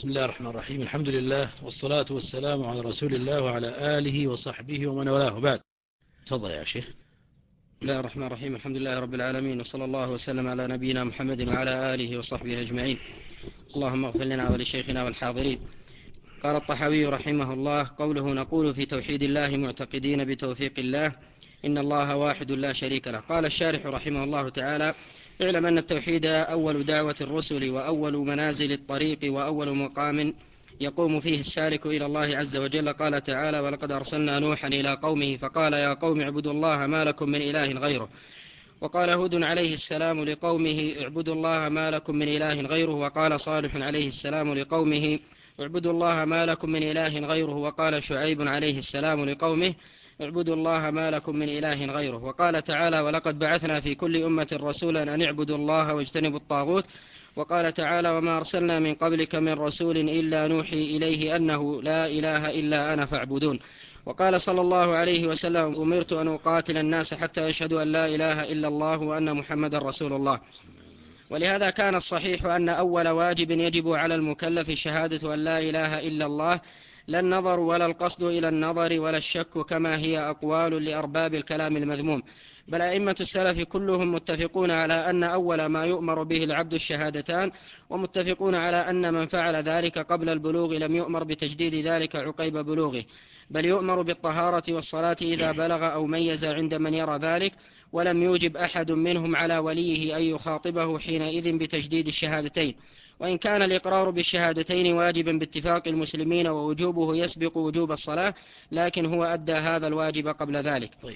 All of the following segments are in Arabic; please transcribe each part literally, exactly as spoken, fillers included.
بسم الله الرحمن الرحيم. الحمد لله والصلاة والسلام على رسول الله وعلى آله وصحبه ومن والاه. بعد، تفضل يا شيخ. بسم الله الرحمن الرحيم. الحمد لله رب العالمين، وصلى الله وسلم على نبينا محمد وعلى آله وصحبه أجمعين. اللهم اغفر لنا ولشيخنا والحاضرين. قال الطحاوي رحمه الله: قوله نقول في توحيد الله معتقدين بتوفيق الله إن الله واحد لا شريك له. قال الشارح رحمه الله تعالى: اعلم أن التوحيد أول دعوة الرسل وأول منازل الطريق وأول مقام يقوم فيه السالك إلى الله عز وجل. قال تعالى: ولقد أرسلنا نوحا إلى قومه فقال يا قوم اعبدوا الله ما لكم من إله غيره. وقال هود عليه السلام لقومه اعبدوا الله ما لكم من إله غيره. وقال صالح عليه السلام لقومه اعبدوا الله ما لكم من إله غيره. وقال شعيب عليه السلام لقومه اعبدوا الله ما لكم من إله غيره. وقال تعالى: ولقد بعثنا في كل أمة رسولا أن اعبدوا الله واجتنبوا الطاغوت. وقال تعالى: وما أرسلنا من قبلك من رسول إلا نوحي إليه أنه لا إله إلا أنا فاعبدون. وقال صلى الله عليه وسلم: أمرت أن أقاتل الناس حتى يشهدوا أن لا إله إلا الله وأن محمد رسول الله. ولهذا كان الصحيح أن أول واجب يجب على المكلف شهادة أن لا إله إلا الله، لا النظر ولا القصد إلى النظر ولا الشك كما هي أقوال لأرباب الكلام المذموم. بل أئمة السلف كلهم متفقون على أن أول ما يؤمر به العبد الشهادتان، ومتفقون على أن من فعل ذلك قبل البلوغ لم يؤمر بتجديد ذلك عقيب بلوغه، بل يؤمر بالطهارة والصلاة إذا بلغ أو ميز عند من يرى ذلك، ولم يوجب أحد منهم على وليه أن يخاطبه حينئذ بتجديد الشهادتين. وإن كان الإقرار بالشهادتين واجبا باتفاق المسلمين ووجوبه يسبق وجوب الصلاة، لكن هو أدى هذا الواجب قبل ذلك. طيب.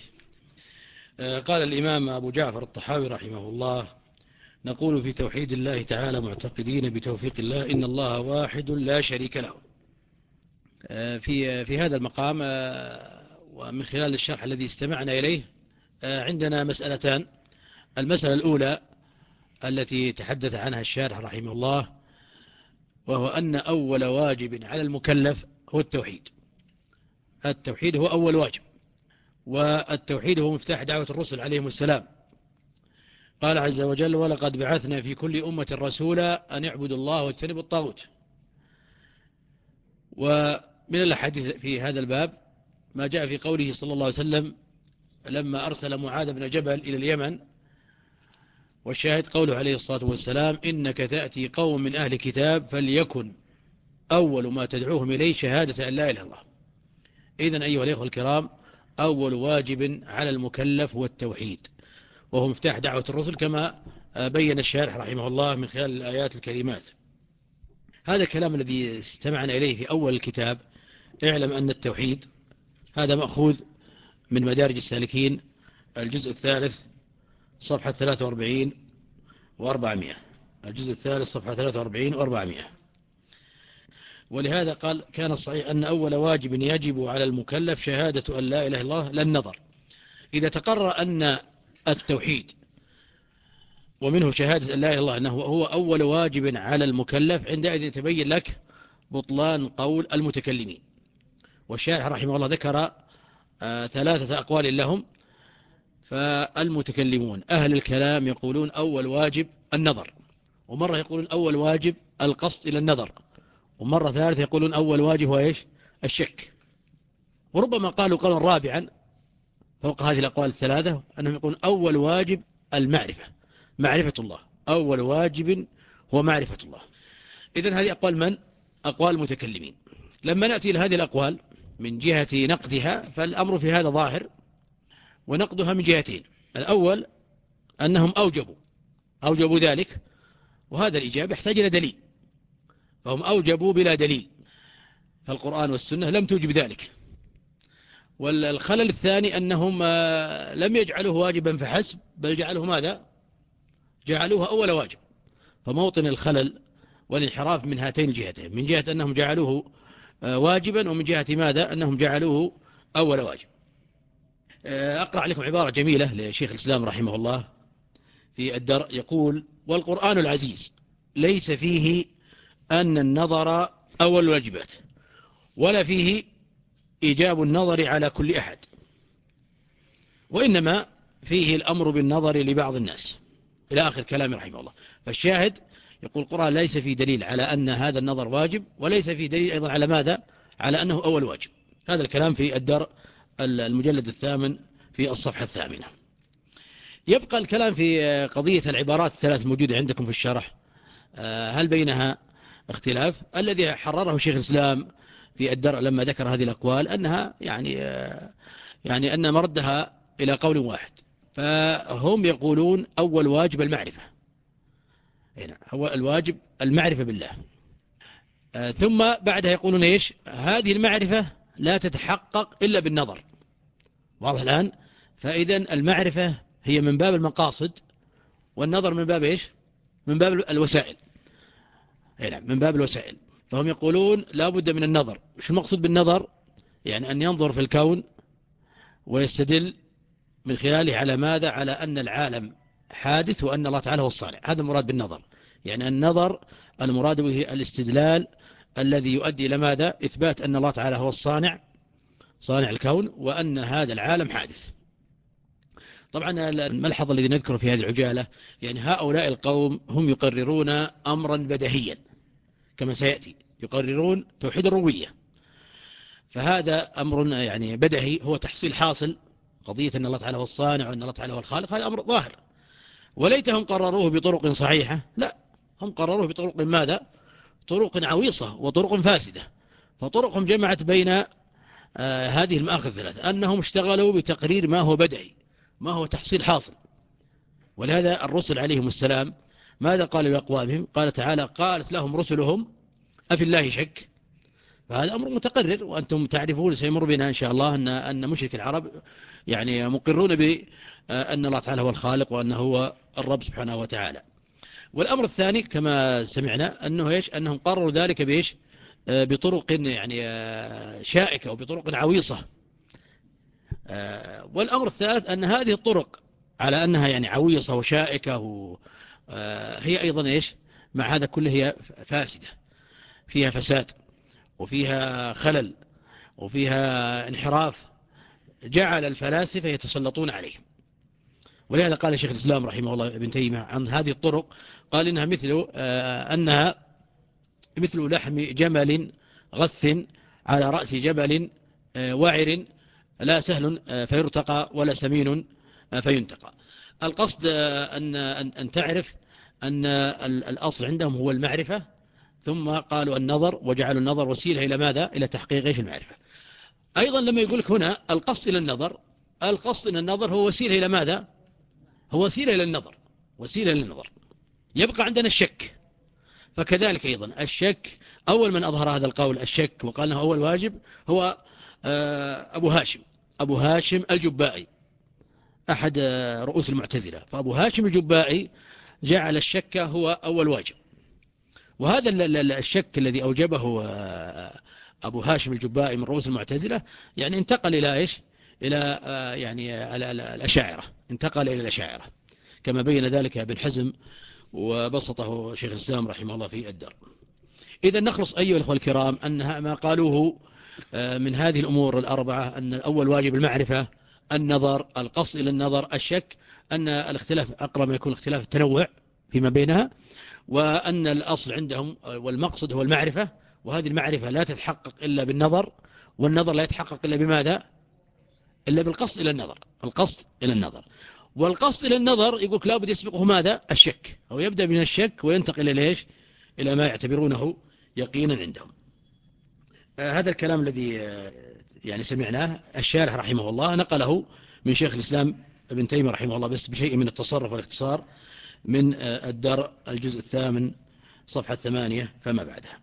قال الإمام أبو جعفر الطحاوي رحمه الله: نقول في توحيد الله تعالى معتقدين بتوفيق الله إن الله واحد لا شريك له. في في هذا المقام ومن خلال الشرح الذي استمعنا إليه عندنا مسألتان. المسألة الأولى التي تحدث عنها الشارح رحمه الله، وهو أن أول واجب على المكلف هو التوحيد. التوحيد هو أول واجب، والتوحيد هو مفتاح دعوة الرسل عليهم السلام. قال عز وجل: ولقد بعثنا في كل أمة رسولا أن اعبدوا الله واجتنبوا الطاغوت. ومن الأحاديث في هذا الباب ما جاء في قوله صلى الله عليه وسلم لما أرسل معاذ بن جبل إلى اليمن، والشاهد قوله عليه الصلاة والسلام: إنك تأتي قوم من أهل كتاب فليكن أول ما تدعوهم إليه شهادة أن لا إله إلا الله. إذن أيها الأخوة الكرام، أول واجب على المكلف هو التوحيد، وهو مفتاح دعوة الرسل كما بين الشارح رحمه الله من خلال الآيات الكريمات. هذا الكلام الذي استمعنا إليه في أول الكتاب: اعلم أن التوحيد، هذا مأخوذ من مدارج السالكين الجزء الثالث صفحة ثلاثة وأربعين وأربعمائة. الجزء الثالث صفحة ثلاثة وأربعين وأربعمائة. ولهذا قال: كان الصحيح أن أول واجب يجب على المكلف شهادة أن لا إله إلا الله لا النظر. إذا تقرر أن التوحيد ومنه شهادة أن لا إله إلا الله أنه هو أول واجب على المكلف، عندئذ يتبين لك بطلان قول المتكلمين. والشارح رحمه الله ذكر آه ثلاثة أقوال لهم. فالمتكلمون أهل الكلام يقولون أول واجب النظر، ومرة يقولون أول واجب القصد إلى النظر، ومرة ثالثة يقولون أول واجب هو إيش؟ الشك. وربما قالوا قولا رابعا فوق هذه الأقوال الثلاثة، أنهم يقولون أول واجب المعرفة، معرفة الله. أول واجب هو معرفة الله. إذن هذه أقوال من؟ أقوال المتكلمين. لما نأتي إلى هذه الأقوال من جهة نقدها، فالأمر في هذا ظاهر، ونقدها من جهتين. الأول أنهم أوجبوا أوجبوا ذلك، وهذا الإجابة يحتاج إلى دليل، فهم أوجبوا بلا دليل، فالقرآن والسنة لم توجب ذلك. والخلل الثاني أنهم لم يجعلوه واجبا فحسب، بل جعلوه ماذا؟ جعلوه أول واجب. فموطن الخلل والانحراف من هاتين الجهتين: من جهة أنهم جعلوه واجبا، ومن جهة ماذا؟ أنهم جعلوه أول واجب. أقرأ لكم عبارة جميلة لشيخ الإسلام رحمه الله في الدرء، يقول: والقرآن العزيز ليس فيه أن النظر أول الواجبات، ولا فيه إيجاب النظر على كل أحد، وإنما فيه الأمر بالنظر لبعض الناس، إلى آخر كلام رحمه الله. فالشاهد يقول القرآن ليس في دليل على أن هذا النظر واجب، وليس في دليل أيضا على ماذا؟ على أنه أول واجب. هذا الكلام في الدر المجلد الثامن في الصفحة الثامنة. يبقى الكلام في قضية العبارات الثلاث الموجودة عندكم في الشرح، هل بينها اختلاف؟ الذي حرره شيخ الإسلام في الدر لما ذكر هذه الأقوال أنها يعني يعني أن مردها إلى قول واحد. فهم يقولون أول واجب المعرفة، هنا هو الواجب المعرفة بالله، ثم بعدها يقولون إيش؟ هذه المعرفة لا تتحقق إلا بالنظر. واضح الآن؟ فإذا المعرفة هي من باب المقاصد، والنظر من باب إيش؟ من باب الوسائل. هنا من باب الوسائل. فهم يقولون لا بد من النظر. شو المقصود بالنظر؟ يعني أن ينظر في الكون ويستدل من خلاله على ماذا؟ على أن العالم حادث وأن الله تعالى هو الصانع. هذا المراد بالنظر. يعني النظر المراد به الاستدلال الذي يؤدي إلى ماذا؟ إثبات أن الله تعالى هو الصانع، صانع الكون، وأن هذا العالم حادث. طبعا الملحظ الذي نذكره في هذه العجالة، يعني هؤلاء القوم هم يقررون أمرا بديهيا كما سيأتي، يقررون توحيد الربوبية، فهذا أمر يعني بديهي، هو تحصيل حاصل. قضية أن الله تعالى هو الصانع وأن الله تعالى هو الخالق هذا أمر ظاهر، وليتهم قرروه بطرق صحيحة، لا، هم قرروه بطرق ماذا؟ طرق عويصة وطرق فاسدة. فطرقهم جمعت بين آه هذه المآخذ الثلاثة، أنهم اشتغلوا بتقرير ما هو بديهي، ما هو تحصيل حاصل. ولهذا الرسل عليهم السلام ماذا قالوا لأقوامهم؟ قال تعالى قالت لهم رسلهم أفي الله شك. فهذا أمر متقرر، وأنتم تعرفون سيمر بنا إن شاء الله أن أن مشرك العرب يعني مقرون بأن الله تعالى هو الخالق وأنه هو الرب سبحانه وتعالى. والأمر الثاني كما سمعنا أنه إيش؟ أنهم قرروا ذلك بإيش؟ بطرق يعني شائكة وبطرق عويصة. والأمر الثالث أن هذه الطرق على أنها يعني عويصة وشائكة هي أيضا إيش؟ مع هذا كله هي فاسدة، فيها فساد وفيها خلل وفيها انحراف، جعل الفلاسفة يتسلطون عليه. ولهذا قال شيخ الإسلام رحمه الله ابن تيمية عن هذه الطرق، قال إنها مثل أنها مثل لحم جمل غث على رأس جبل وعر لا سهل فيرتقى ولا سمين فينتقى. القصد أن أن تعرف أن الأصل عندهم هو المعرفة، ثم قالوا النظر وجعلوا النظر وسيلة إلى ماذا؟ إلى تحقيق إيش؟ المعرفة. أيضا لما يقول لك هنا القصد إلى النظر، القصد إلى النظر هو وسيلة إلى ماذا؟ هو وسيلة إلى النظر، وسيلة إلى النظر. يبقى عندنا الشك، فكذلك أيضا الشك أول من أظهر هذا القول الشك وقال أنه أول واجب هو أبو هاشم أبو هاشم الجبائي أحد رؤوس المعتزلة. فأبو هاشم الجبائي جعل الشك هو أول واجب، وهذا الشك الذي أوجبه أبو هاشم الجبائي من رؤوس المعتزلة يعني انتقل إلى إيش؟ إلى يعني الأشاعرة، انتقل إلى الأشاعرة كما بين ذلك ابن حزم وبسطه شيخ الإسلام رحمه الله في الدر. إذا نخلص أيها الأخوة الكرام أن ما قالوه من هذه الأمور الأربعة، أن الأول واجب المعرفة، النظر، القصد إلى النظر، الشك، أن الاختلاف أقرب ما يكون اختلاف التنوع فيما بينها، وأن الأصل عندهم والمقصد هو المعرفة، وهذه المعرفة لا تتحقق إلا بالنظر، والنظر لا يتحقق إلا بماذا؟ إلا بالقصد إلى النظر، القصد إلى النظر. والقصد إلى النظر يقول لا بد يسبقه ماذا؟ الشك، أو يبدأ من الشك وينتقل إلى إيش؟ إلى ما يعتبرونه يقينا عندهم. آه هذا الكلام الذي آه يعني سمعناه الشارح رحمه الله نقله من شيخ الإسلام ابن تيمية رحمه الله بس بشيء من التصرف والاختصار من آه الدر الجزء الثامن صفحة ثمانية فما بعدها.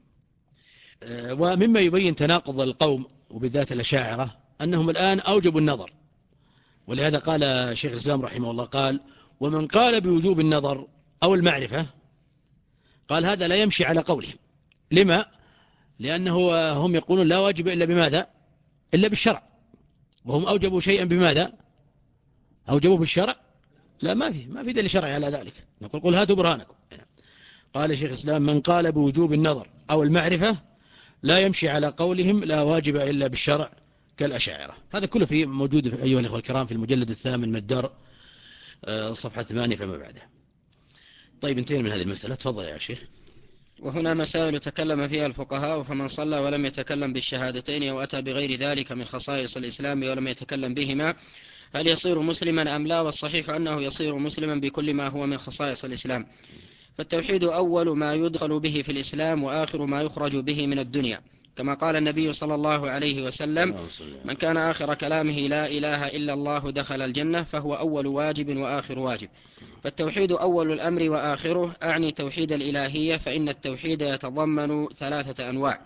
آه ومما يبين تناقض القوم وبالذات الأشاعرة أنهم الآن أوجبوا النظر، ولهذا قال شيخ الإسلام رحمه الله قال ومن قال بوجوب النظر أو المعرفة قال هذا لا يمشي على قولهم. لما؟ لأنه هم يقولون لا واجب إلا بماذا؟ إلا بالشرع، وهم أوجبوا شيئا بماذا؟ أوجبوا بالشرع؟ لا، ما في ما في دليل شرعي على ذلك. نقول قل هاتوا برهانكم. قال شيخ الإسلام من قال بوجوب النظر أو المعرفة لا يمشي على قولهم لا واجب إلا بالشرع كالأشاعرة. هذا كله في موجود في أيها الأخوة الكرام في المجلد الثامن من الدر صفحة ثمانية فما بعده. طيب انتهينا من هذه المسألة. تفضل يا شيخ. وهنا مسائل تكلم فيها الفقهاء، فمن صلى ولم يتكلم بالشهادتين أو أتى بغير ذلك من خصائص الإسلام ولم يتكلم بهما هل يصير مسلما أم لا؟ والصحيح أنه يصير مسلما بكل ما هو من خصائص الإسلام. فالتوحيد أول ما يدخل به في الإسلام وآخر ما يخرج به من الدنيا، كما قال النبي صلى الله عليه وسلم: من كان آخر كلامه لا إله إلا الله دخل الجنة، فهو أول واجب وآخر واجب. فالتوحيد أول الأمر وآخره، أعني توحيد الإلهية، فإن التوحيد يتضمن ثلاثة أنواع: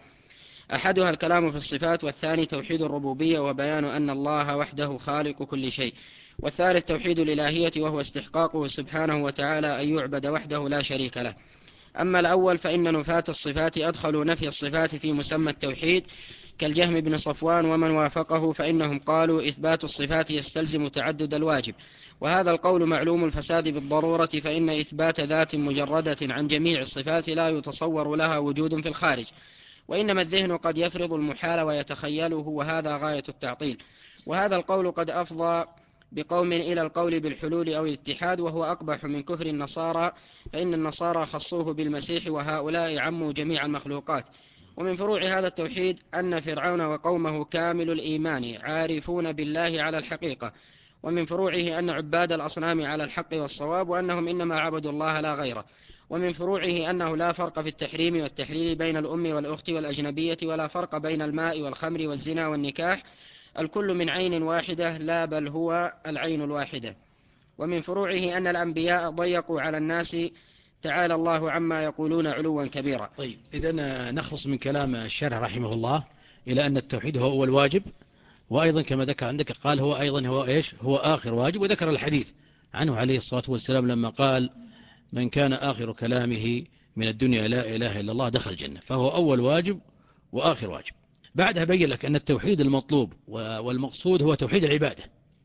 أحدها الكلام في الصفات، والثاني توحيد الربوبية وبيان أن الله وحده خالق كل شيء، والثالث توحيد الإلهية وهو استحقاقه سبحانه وتعالى أن يعبد وحده لا شريك له. أما الأول فإن نفاة الصفات أدخلوا نفي الصفات في مسمى التوحيد كالجهم بن صفوان ومن وافقه، فإنهم قالوا إثبات الصفات يستلزم تعدد الواجب، وهذا القول معلوم الفساد بالضرورة، فإن إثبات ذات مجردة عن جميع الصفات لا يتصور لها وجود في الخارج، وإنما الذهن قد يفرض المحال ويتخيله، وهذا غاية التعطيل. وهذا القول قد أفضى بقوم إلى القول بالحلول أو الاتحاد، وهو أقبح من كفر النصارى، فإن النصارى خصوه بالمسيح وهؤلاء عموا جميع المخلوقات. ومن فروع هذا التوحيد أن فرعون وقومه كامل الإيمان عارفون بالله على الحقيقة، ومن فروعه أن عباد الأصنام على الحق والصواب، وأنهم إنما عبدوا الله لا غيره. ومن فروعه أنه لا فرق في التحريم والتحليل بين الأم والأخت والأجنبية، ولا فرق بين الماء والخمر والزنا والنكاح، الكل من عين واحدة، لا بل هو العين الواحدة. ومن فروعه أن الأنبياء ضيقوا على الناس، تعالى الله عما يقولون علوا كبيرا. طيب إذن نخلص من كلام الشارح رحمه الله إلى أن التوحيد هو أول واجب، وأيضا كما ذكر عندك قال هو أيضا هو إيش هو آخر واجب، وذكر الحديث عنه عليه الصلاة والسلام لما قال: من كان آخر كلامه من الدنيا لا إله إلا الله دخل الجنة، فهو أول واجب وآخر واجب. بعدها بين لك أن التوحيد المطلوب والمقصود هو توحيد العبادة،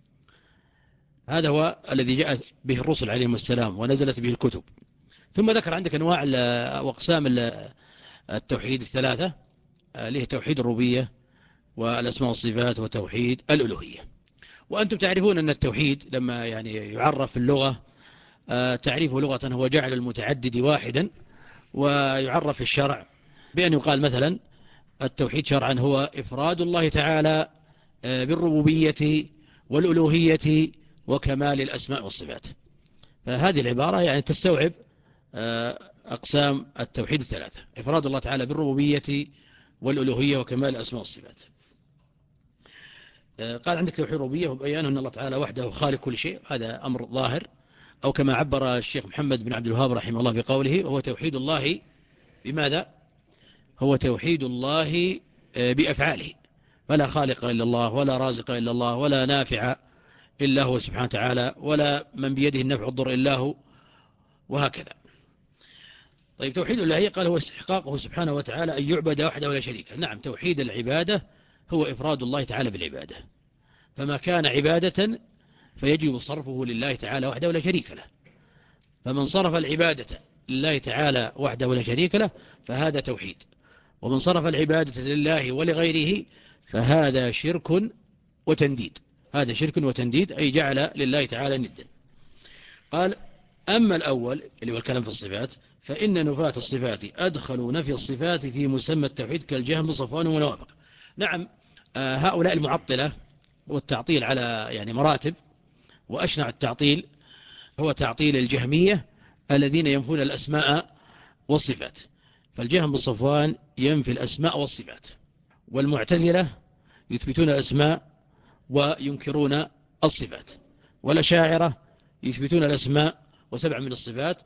هذا هو الذي جاء به الرسل عليهم السلام ونزلت به الكتب. ثم ذكر عندك أنواع وأقسام التوحيد الثلاثة، اللي هي توحيد الربوبية والأسماء والصفات وتوحيد الألوهية. وأنتم تعرفون أن التوحيد لما يعني يعرف في اللغة تعريفه لغة هو جعل المتعدد واحدا، ويعرف في الشرع بأن يقال مثلا التوحيد شرعا هو إفراد الله تعالى بالربوبية والألوهية وكمال الأسماء والصفات. فهذه العبارة يعني تستوعب أقسام التوحيد الثلاثة: إفراد الله تعالى بالربوبية والألوهية وكمال الأسماء والصفات. قال عندك توحيد الربوبية وبيانه أن الله تعالى وحده خالق كل شيء، هذا أمر ظاهر، أو كما عبر الشيخ محمد بن عبد الوهاب رحمه الله بقوله: هو توحيد الله بماذا؟ هو توحيد الله بأفعاله، فلا خالق إلا الله، ولا رازق إلا الله، ولا نافع إلا هو سبحانه وتعالى، ولا من بيده النفع والضر إلا هو، وهكذا. طيب توحيد الله قال هو استحقاقه سبحانه وتعالى أن يعبد وحده ولا شريك له. نعم، توحيد العبادة هو إفراد الله تعالى بالعبادة، فما كان عبادة فيجب صرفه لله تعالى وحده ولا شريك له. فمن صرف العبادة لله تعالى وحده ولا شريك له فهذا توحيد، ومن صرف العبادة لله ولغيره فهذا شرك وتنديد، هذا شرك وتنديد أي جعل لله تعالى ندا. قال: أما الأول اللي هو الكلام في الصفات فإن نفاة الصفات أدخلوا نفي الصفات في مسمى التوحيد كالجهم بصفوان ومنوافق. نعم، هؤلاء المعطلة والتعطيل على يعني مراتب، وأشنع التعطيل هو تعطيل الجهمية الذين ينفون الأسماء والصفات. فالجهم بالصفوان ينفي الأسماء والصفات، والمعتزلة يثبتون الأسماء وينكرون الصفات، والأشاعرة يثبتون الأسماء وسبع من الصفات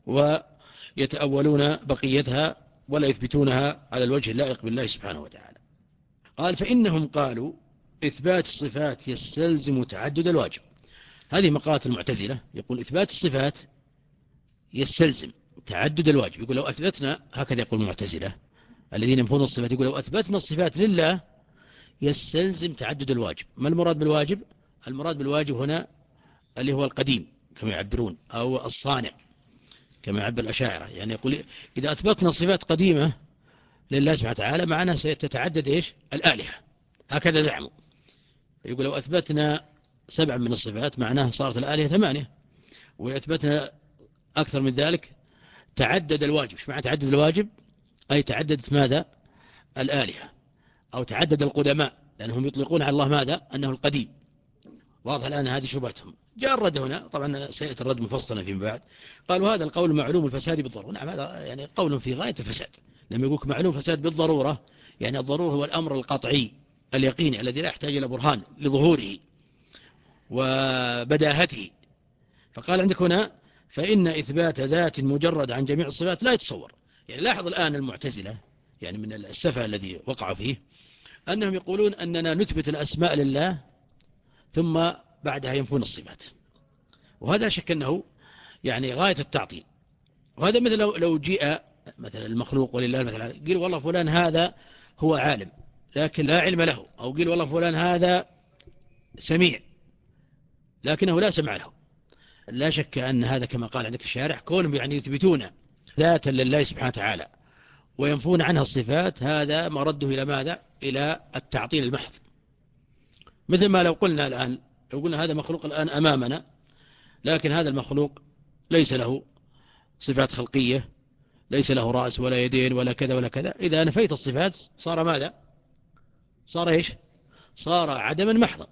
ويتأولون بقيتها ولا يثبتونها على الوجه اللائق بالله سبحانه وتعالى. قال: فإنهم قالوا إثبات الصفات يستلزم تعدد الواجب. هذه مقالة المعتزلة، يقول إثبات الصفات يستلزم تعدد الواجب. يقول لو أثبتنا، هكذا يقول المعتزلة الذين ينفون الصفات، يقول لو أثبتنا الصفات لله يستلزم تعدد الواجب. ما المراد بالواجب؟ المراد بالواجب هنا اللي هو القديم كما يعبرون، أو الصانع كما يعبر الأشاعرة. يعني يقول إذا أثبتنا صفات قديمة لله سبحانه وتعالى معناه ستتعدد إيش؟ الآلهة، هكذا زعموا. يقول لو أثبتنا سبع من الصفات معناه صارت الآلهة ثمانية، وأثبتنا أكثر من ذلك تعدد الواجب. ايش معنى تعدد الواجب؟ أي تعددت ماذا؟ الآلهة، أو تعدد القدماء، لأنهم يطلقون على الله ماذا؟ أنه القديم. واضح الآن هذه شبهتهم. جاء الرد هنا، طبعا سيأتي الرد مفصلا فيما بعد. قالوا هذا القول معلوم الفساد بالضرورة. نعم، هذا يعني قول في غاية الفساد. لما يقولك معلوم فساد بالضرورة، يعني الضرورة هو الأمر القطعي اليقيني الذي لا يحتاج إلى برهان لظهوره وبداهته. فقال عندك هنا فإن إثبات ذات مجرد عن جميع الصفات لا يتصور. يعني لاحظ الآن المعتزلة، يعني من السفه الذي وقعوا فيه، أنهم يقولون أننا نثبت الأسماء لله ثم بعدها ينفون الصفات، وهذا لا شك أنه يعني غاية التعطيل. وهذا مثل لو, لو جاء مثلا المخلوق ولله المثل، قيل والله فلان هذا هو عالم لكن لا علم له، أو قيل والله فلان هذا سميع لكنه لا سمع له. لا شك أن هذا كما قال عندك الشارع، كونهم يعني يثبتون ذاتا لله سبحانه وتعالى وينفون عنها الصفات، هذا مرده إلى ماذا؟ إلى التعطيل المحض. مثل ما لو قلنا الآن، لو قلنا هذا مخلوق الآن أمامنا، لكن هذا المخلوق ليس له صفات خلقية، ليس له رأس ولا يدين ولا كذا ولا كذا، إذا نفيت الصفات صار ماذا؟ صار إيش؟ صار عدما محضا.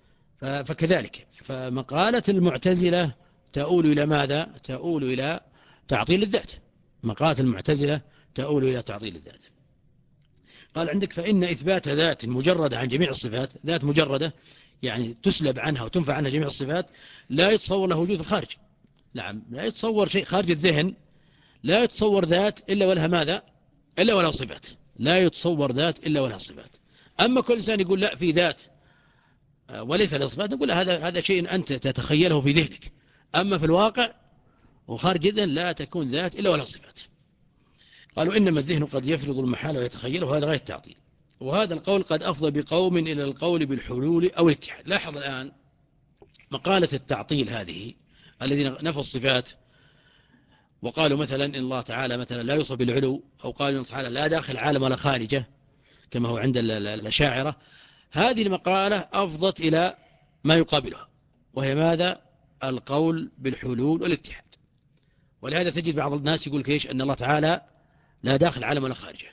فكذلك فمقالة المعتزلة تؤول إلى ماذا؟ تؤول إلى تعطيل الذات. مقالة المعتزلة تؤول إلى تعطيل الذات. قال عندك فإن إثبات ذات مجردة عن جميع الصفات، ذات مجردة يعني تسلب عنها وتنفع عنها جميع الصفات، لا يتصور له وجود الخارج. نعم، لا يتصور شيء خارج الذهن، لا يتصور ذات إلا ولها ماذا؟ إلا ولها صفات. لا يتصور ذات إلا ولها صفات. أما كل إنسان يقول لا في ذات وليس له صفات، نقول هذا هذا شيء أنت تتخيله في ذهنك، أما في الواقع وخارج الذهن لا تكون ذات إلا ولها صفات. قالوا إنما الذهن قد يفرض المحال ويتخيله، وهذا غاية التعطيل. وهذا القول قد أفضى بقوم إلى القول بالحلول أو الاتحاد. لاحظ الآن مقالة التعطيل هذه الذين نفوا الصفات وقالوا مثلا إن الله تعالى مثلا لا يوصف بالعلو، أو قالوا إن الله تعالى لا داخل عالم ولا خارجه كما هو عند الأشاعرة، هذه المقالة أفضت إلى ما يقابلها، وهي ماذا؟ القول بالحلول والاتحاد. ولهذا تجد بعض الناس يقول كيش أن الله تعالى لا داخل عالم ولا خارجه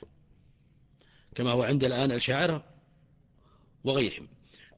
كما هو عند الآن الأشاعرة وغيرهم.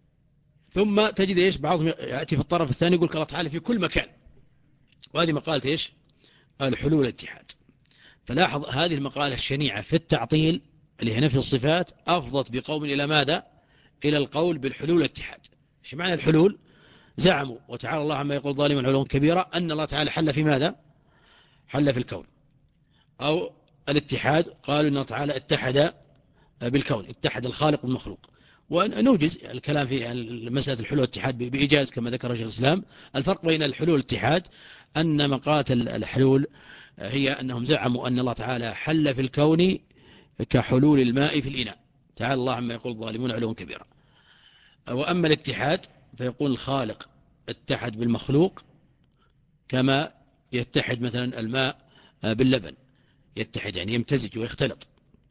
ثم تجد إيش بعضهم يأتي في الطرف الثاني يقول الله تعالى في كل مكان، وهذه مقالة إيش؟ الحلول والاتحاد. فلاحظ هذه المقالة الشنيعة في التعطيل اللي هي نفي الصفات أفضت بقوم إلى ماذا؟ إلى القول بالحلول والاتحاد. ايش معنى الحلول؟ زعموا وتعالى الله عما يقول ظالما علوا كبيرا أن الله تعالى حل في ماذا؟ حل في الكون. أو الاتحاد قالوا أن الله تعالى اتحد بالكون، اتحد الخالق والمخلوق. ونوجز الكلام في مسألة الحلول والاتحاد بإيجاز كما ذكر شيخ الإسلام. الفرق بين الحلول والاتحاد أن مقالة الحلول هي أنهم زعموا أن الله تعالى حل في الكون كحلول الماء في الإناء، تعالى الله عما يقول الظالمون علوا كبيرا. وأما الاتحاد فيقول الخالق اتحد بالمخلوق كما يتحد مثلا الماء باللبن، يتحد يعني يمتزج ويختلط.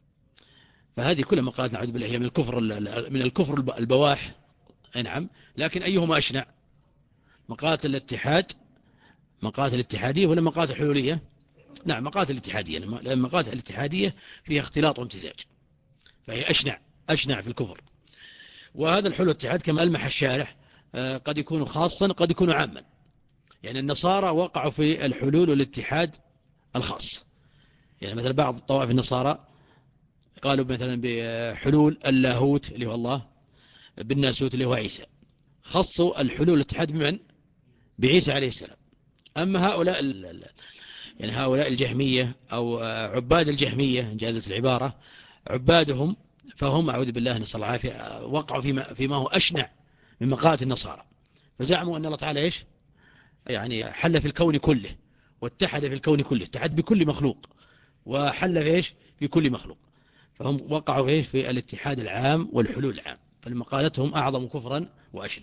فهذه كلها مقالات نعوذ بالله هي من الكفر من الكفر البواح. نعم، لكن أيهما أشنع؟ مقالة الاتحاد مقالة الاتحادية ولا مقالة الحلولية؟ نعم، مقالة الاتحادية، لأن مقالة الاتحادية فيها اختلاط وامتزاج، فهي أشنع أشنع في الكفر. وهذا الحلول والاتحاد كما ألمح الشارح قد يكون خاصا قد يكون عاما. يعني النصارى وقعوا في الحلول والاتحاد الخاص، يعني مثلا بعض الطوائف النصارى قالوا مثلا بحلول اللاهوت اللي هو الله بالناسوت اللي هو عيسى، خصوا الحلول والاتحاد بمن؟ بعيسى عليه السلام. أما هؤلاء يعني هؤلاء الجهمية أو عباد الجهمية إن جازت العبارة، عبادهم فهم أعوذ بالله نسأل الله العافية وقعوا فيما, فيما هو أشنع من مقالة النصارى، فزعموا أن الله تعالى إيش؟ يعني حل في الكون كله واتحد في الكون كله، اتحد بكل مخلوق وحل في إيش؟ في كل مخلوق. فهم وقعوا إيش؟ في الاتحاد العام والحلول العام، فمقالتهم أعظم كفرا وأشنع.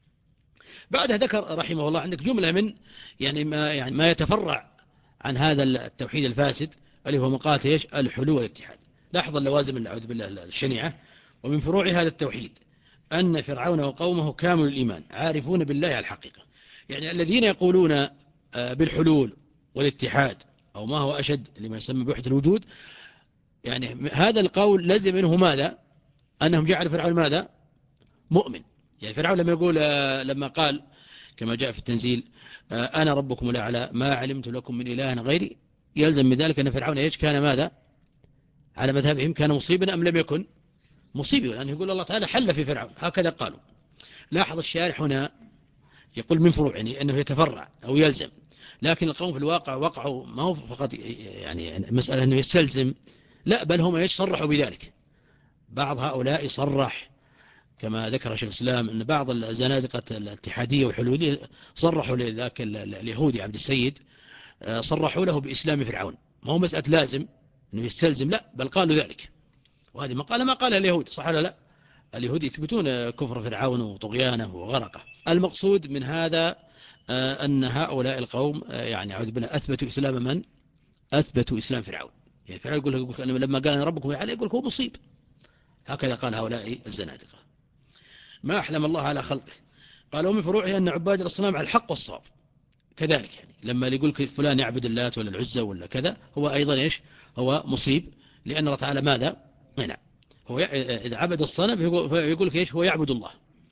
بعدها ذكر رحمه الله عندك جملة من يعني ما, يعني ما يتفرع عن هذا التوحيد الفاسد اللي هو مقالة إيش؟ الحلول والاتحاد. لاحظ اللوازم اللي أعوذ بالله الشنيعة. ومن فروع هذا التوحيد أن فرعون وقومه كامل الإيمان عارفون بالله على الحقيقة. يعني الذين يقولون بالحلول والاتحاد أو ما هو أشد لما يسمى بوحدة الوجود، يعني هذا القول لزم منه ماذا؟ أنهم جعلوا فرعون ماذا؟ مؤمن. يعني فرعون لما يقول لما قال كما جاء في التنزيل أنا ربكم الأعلى ما علمت لكم من إله غيري، يلزم من ذلك أن فرعون إيش كان ماذا؟ على مذهبهم كان مصيبا أم لم يكن مصيبا؟ لأنه يقول الله تعالى حل في فرعون، هكذا قالوا. لاحظ الشارح هنا يقول من فروع، يعني أنه يتفرع أو يلزم، لكن القوم في الواقع وقعوا ما هو فقط يعني مسألة أنه يستلزم، لا بل هم يصرحوا بذلك. بعض هؤلاء صرح كما ذكر شيخ الإسلام أن بعض الزنادقة الاتحادية والحلولية صرحوا لذاك اليهودي عبد السيد، صرحوا له بإسلام فرعون. ما هو مسألة لازم أنه يستلزم، لا بل قالوا ذلك. وهذه مقالة ما قالها اليهود، صح ولا لا؟ اليهود يثبتون كفر فرعون وطغيانه وغرقه. المقصود من هذا أن هؤلاء القوم يعني أعوذ بالله أثبتوا إسلام من؟ أثبتوا إسلام فرعون. يعني فرعون يقول, يقول لما قال أنا ربكم الأعلى يقول هو مصيب، هكذا قال هؤلاء الزنادقة. ما أحلم الله على خلقه. قالوا من فروعه أن عباد الأصنام على الحق والصواب كذلك. يعني لما يقول فلان يعبد اللات ولا العزة ولا كذا هو أيضا إيش؟ هو مصيب، لأن الله تعالى ماذا؟ هنا هو إذا عبد الصنم يقول إيش؟ هو يعبد الله.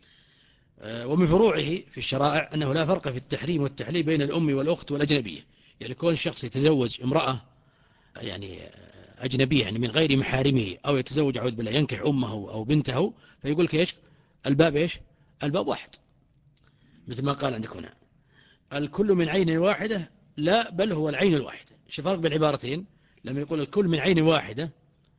ومن فروعه في الشرائع أنه لا فرق في التحريم والتحليل بين الأم والأخت والأجنبية. يعني كون الشخص يتزوج امرأة يعني أجنبية يعني من غير محارمه، أو يتزوج عود بالله ينكح أمه أو بنته، فيقول إيش؟ الباب إيش؟ الباب واحد، مثل ما قال عندك هنا الكل من عين واحدة، لا بل هو العين الواحدة. ايش الفرق بين العبارتين؟ لما يقول الكل من عين واحدة،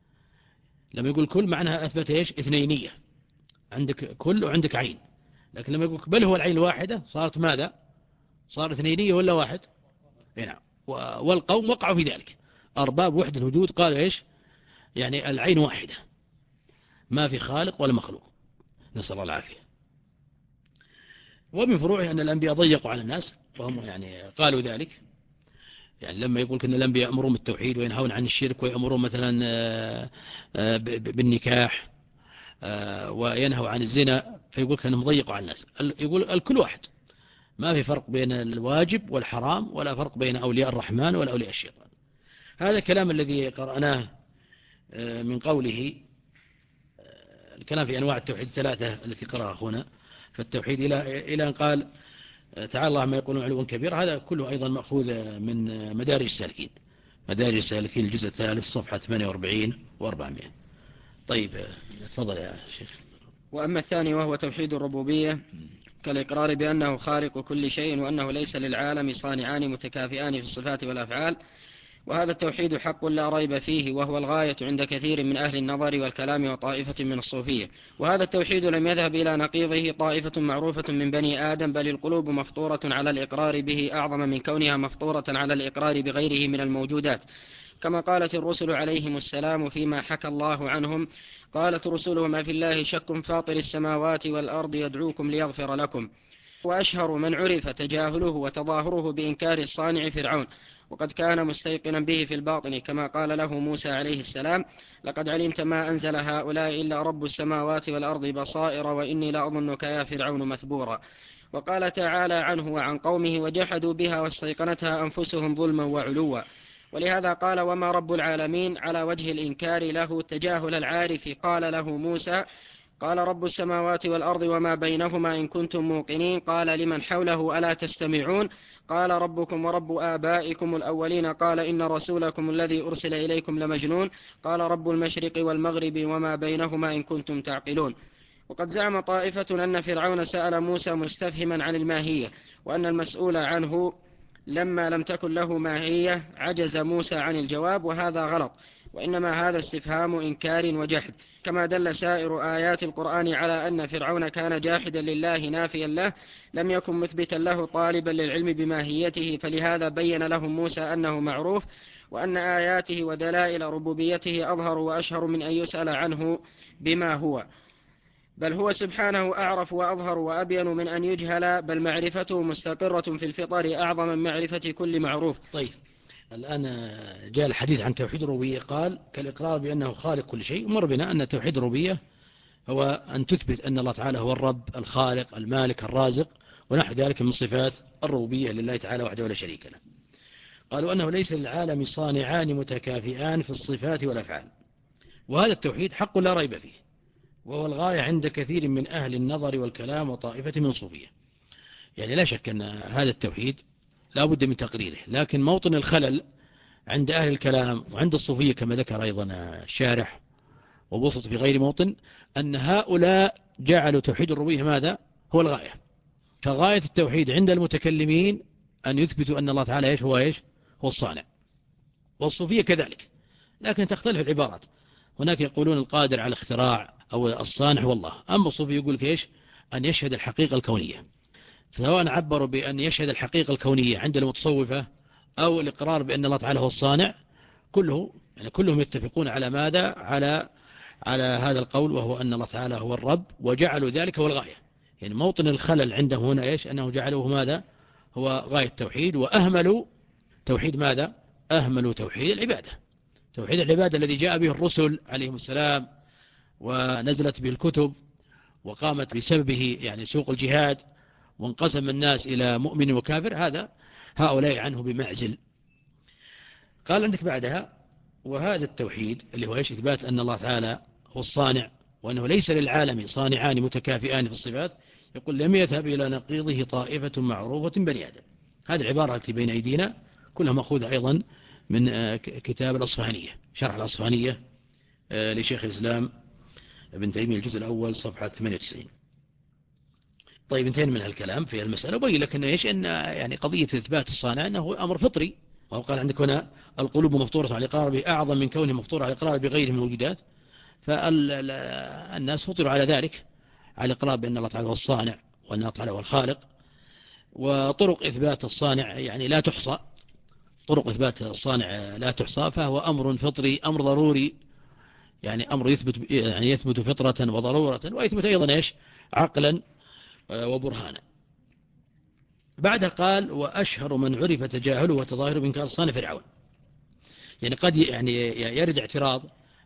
لما يقول كل معناها أثبت إيش؟ اثنينية، عندك كل وعندك عين. لكن لما يقول بل هو العين الواحدة صارت ماذا؟ صار اثنينية ولا واحد؟ نعم. والقوم وقعوا في ذلك، أرباب وحدة الوجود قالوا إيش؟ يعني العين واحدة، ما في خالق ولا مخلوق، نسأل الله العافية. ومن فروعه أن الأنبياء ضيقوا على الناس، وهم يعني قالوا ذلك. يعني لما يقول أن الأنبياء يأمرون بالتوحيد وينهون عن الشرك، ويأمرون مثلا بالنكاح وينهوا عن الزنا، فيقول أنهم ضيقوا على الناس. يقول الكل واحد، ما في فرق بين الواجب والحرام، ولا فرق بين أولياء الرحمن ولا أولياء الشيطان. هذا الكلام الذي قرأناه من قوله الكلام في أنواع التوحيد الثلاثة التي قرأها أخونا، فالتوحيد إلى إلى أن قال تعالى الله ما يقولون علوا كبيرا، هذا كله أيضا مأخوذ من مدارج السالكين، مدارج السالكين الجزء الثالث صفحة ثمانية وأربعين وأربعمائة. طيب تفضل يا شيخ. وأما الثاني وهو توحيد الربوبية، كالإقرار بأنه خالق كل شيء، وأنه ليس للعالم صانعان متكافئان في الصفات والأفعال، وهذا التوحيد حق لا ريب فيه، وهو الغاية عند كثير من أهل النظر والكلام وطائفة من الصوفية. وهذا التوحيد لم يذهب إلى نقيضه طائفة معروفة من بني آدم، بل القلوب مفطورة على الإقرار به أعظم من كونها مفطورة على الإقرار بغيره من الموجودات. كما قالت الرسل عليهم السلام فيما حكى الله عنهم، قالت رسلهم ما في الله شك فاطر السماوات والأرض يدعوكم ليغفر لكم. وأشهر من عرف تجاهله وتظاهره بإنكار الصانع فرعون، وقد كان مستيقنا به في الباطن، كما قال له موسى عليه السلام لقد علمت ما أنزل هؤلاء إلا رب السماوات والأرض بصائر وإني لأظنك يا فرعون مثبورا. وقال تعالى عنه وعن قومه وجحدوا بها واستيقنتها أنفسهم ظلما وعلوا. ولهذا قال وما رب العالمين على وجه الإنكار له تجاهل العارف. قال له موسى قال رب السماوات والأرض وما بينهما إن كنتم موقنين. قال لمن حوله ألا تستمعون. قال ربكم ورب آبائكم الأولين. قال إن رسولكم الذي أرسل إليكم لمجنون. قال رب المشرق والمغرب وما بينهما إن كنتم تعقلون. وقد زعم طائفة أن فرعون سأل موسى مستفهما عن الماهية، وأن المسؤول عنه لما لم تكن له ماهية عجز موسى عن الجواب، وهذا غلط، وإنما هذا استفهام إنكار وجحد، كما دل سائر آيات القرآن على أن فرعون كان جاحدا لله نافيا له، لم يكن مثبتا له طالبا للعلم بماهيته. فلهذا بين لهم موسى أنه معروف، وأن آياته ودلائل ربوبيته أظهر وأشهر من أن يسأل عنه بما هو، بل هو سبحانه أعرف وأظهر وأبين من أن يجهل، بل معرفته مستقرة في الفطر أعظم من معرفة كل معروف. طيب الآن جاء الحديث عن توحيد الربوبية، قال كالإقرار بأنه خالق كل شيء. ومر بنا أن توحيد الربوبية هو أن تثبت أن الله تعالى هو الرب الخالق المالك الرازق ونحو ذلك من صفات الربوبية لله تعالى وحده ولا شريك له. قالوا أنه ليس للعالم صانعان متكافئان في الصفات والأفعال، وهذا التوحيد حق لا ريب فيه، وهو الغاية عند كثير من أهل النظر والكلام وطائفة من الصوفية. يعني لا شك أن هذا التوحيد لا بد من تقريره، لكن موطن الخلل عند أهل الكلام وعند الصوفية كما ذكر أيضا الشارح وبسط في غير موطن، أن هؤلاء جعلوا توحيد الربوبية ماذا هو الغاية. فغاية التوحيد عند المتكلمين أن يثبتوا أن الله تعالى إيش هو إيش هو الصانع، والصوفية كذلك، لكن تختلف العبارات. هناك يقولون القادر على الاختراع أو الصانع هو الله، أما الصوفي يقول إيش أن يشهد الحقيقة الكونية. سواء عبروا بأن يشهد الحقيقة الكونية عند المتصوفة أو الإقرار بأن الله تعالى هو الصانع، كله يعني كلهم يتفقون على ماذا على على هذا القول، وهو أن الله تعالى هو الرب، وجعلوا ذلك هو الغاية. يعني موطن الخلل عندهم هنا إيش أنه جعلوه ماذا هو غاية التوحيد، وأهملوا توحيد ماذا أهملوا توحيد العبادة. توحيد العبادة الذي جاء به الرسل عليهم السلام ونزلت به الكتب وقامت بسببه يعني سوق الجهاد وانقسم الناس إلى مؤمن وكافر، هذا هؤلاء عنه بمعزل. قال عندك بعدها وهذا التوحيد اللي هو إيش إثبات أن الله تعالى هو الصانع وأنه ليس للعالم صانعان متكافئان في الصفات، يقول لم يذهب إلى نقيضه طائفة معروفة بني آدم. هذه العبارة التي بين أيدينا كلها مأخوذة أيضا من كتاب الأصفهانية، شرح الأصفهانية لشيخ الإسلام ابن تيمية الجزء الأول صفحة ثمانية وتسعين. طيب انتهينا من هالكلام في المسألة، وبين لك أن إيش أن يعني قضية إثبات الصانع أنه أمر فطري، وهو قال عندك هنا القلوب مفطورة على الإقرار به أعظم من كونه مفطورة على الإقرار بغيره من الوجودات، فالناس فطروا على ذلك، على الإقرار بأن الله تعالى هو الصانع وأن الله تعالى هو الخالق. وطرق إثبات الصانع يعني لا تحصى، طرق إثبات الصانع لا تحصى، فهو أمر فطري أمر ضروري، يعني أمر يثبت يعني يثبت فطرة وضرورة، ويثبت أيضا إيش عقلا وبرهانا. بعدها قال وأشهر من عرف تجاهله وتظاهره بإنكار الصانع فرعون. يعني قد يعني يرد اعتراض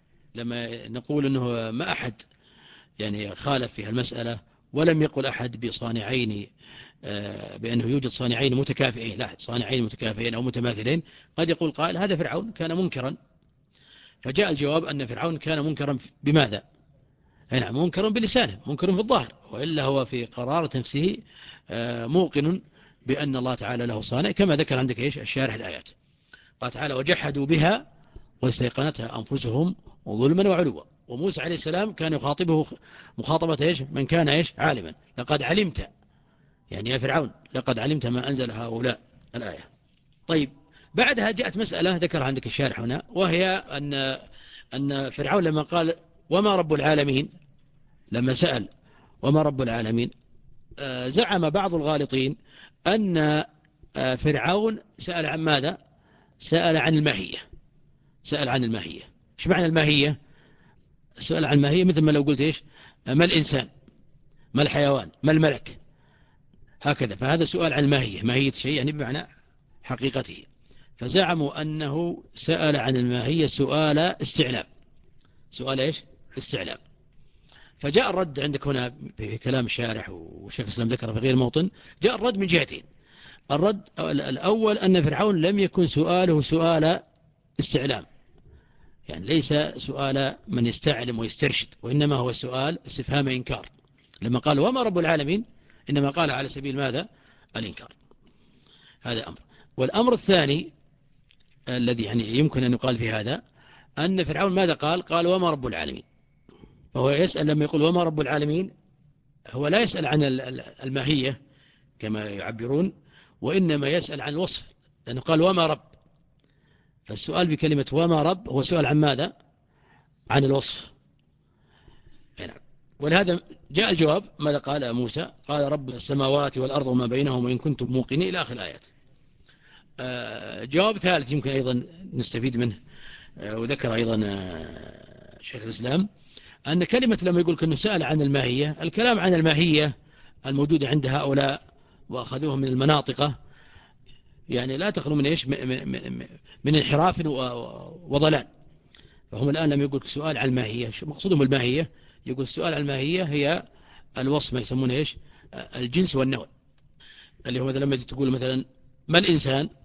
لما نقول أنه ما أحد يعني خالف في المسألة ولم يقل أحد بصانعين بأنه يوجد صانعين متكافئين، لا صانعين متكافئين أو متماثلين. قد يقول قائل هذا فرعون كان منكرا، فجاء الجواب أن فرعون كان منكرا بماذا؟ نعم منكر بلسانه، منكر في الظاهر، وإلا هو في قرارة نفسه موقن بأن الله تعالى له صانع، كما ذكر عندك إيش الشارح الآيات. قال تعالى وجحدوا بها واستيقنتها أنفسهم ظلما وعلوا. وموسى عليه السلام كان يخاطبه مخاطبة إيش من كان إيش عالما، لقد علمت يعني يا فرعون لقد علمت ما أنزل هؤلاء الآية. طيب بعدها جاءت مسألة ذكرها عندك الشارح هنا، وهي أن أن فرعون لما قال وما رب العالمين، لما سأل وما رب العالمين، زعم بعض الغالطين أن فرعون سأل عن ماذا؟ سأل عن الماهية، سأل عن الماهية. ايش معنى الماهية؟ سأل عن الماهية مثل ما لو قلت إيش ما الإنسان، ما الحيوان، ما الملك، هكذا. فهذا سؤال عن الماهية، ماهية شيء يعني بمعنى حقيقته. فزعموا أنه سأل عن الماهية سؤال استعلام، سؤال إيش استعلام. فجاء الرد عندك هنا في كلام الشارح وشيخ الإسلام ذكره في غير موطن، جاء الرد من جهتين. الرد الأول أن فرعون لم يكن سؤاله سؤال استعلام، يعني ليس سؤال من يستعلم ويسترشد، وإنما هو سؤال استفهام إنكار. لما قال وما رب العالمين إنما قال على سبيل ماذا الإنكار. هذا أمر. والأمر الثاني الذي يعني يمكن أن يقال في هذا أن فرعون ماذا قال؟ قال وما رب العالمين. فهو يسأل لما يقول وما رب العالمين، هو لا يسأل عن الماهية كما يعبرون، وإنما يسأل عن الوصف، لأنه قال وما رب. فالسؤال بكلمة وما رب هو سؤال عن ماذا؟ عن الوصف. نعم. ولهذا جاء الجواب ماذا قال موسى؟ قال رب السماوات والأرض وما بينهما إن كنتم موقنين إلى آخر الآيات. جواب ثالث يمكن أيضا نستفيد منه، وذكر أيضا شيخ الإسلام أن كلمة لما يقول كأنه سأل عن الماهية، الكلام عن الماهية الموجودة عند هؤلاء وأخذوها من المناطقة، يعني لا تخلو من إيش من انحراف وضلال. فهم الآن لما يقول سؤال عن الماهية، مقصودهم الماهية، يقول السؤال عن الماهية هي الوصف، ما يسمونه إيش الجنس والنوع، اللي هو مثلا لما تقول مثلا ما الإنسان،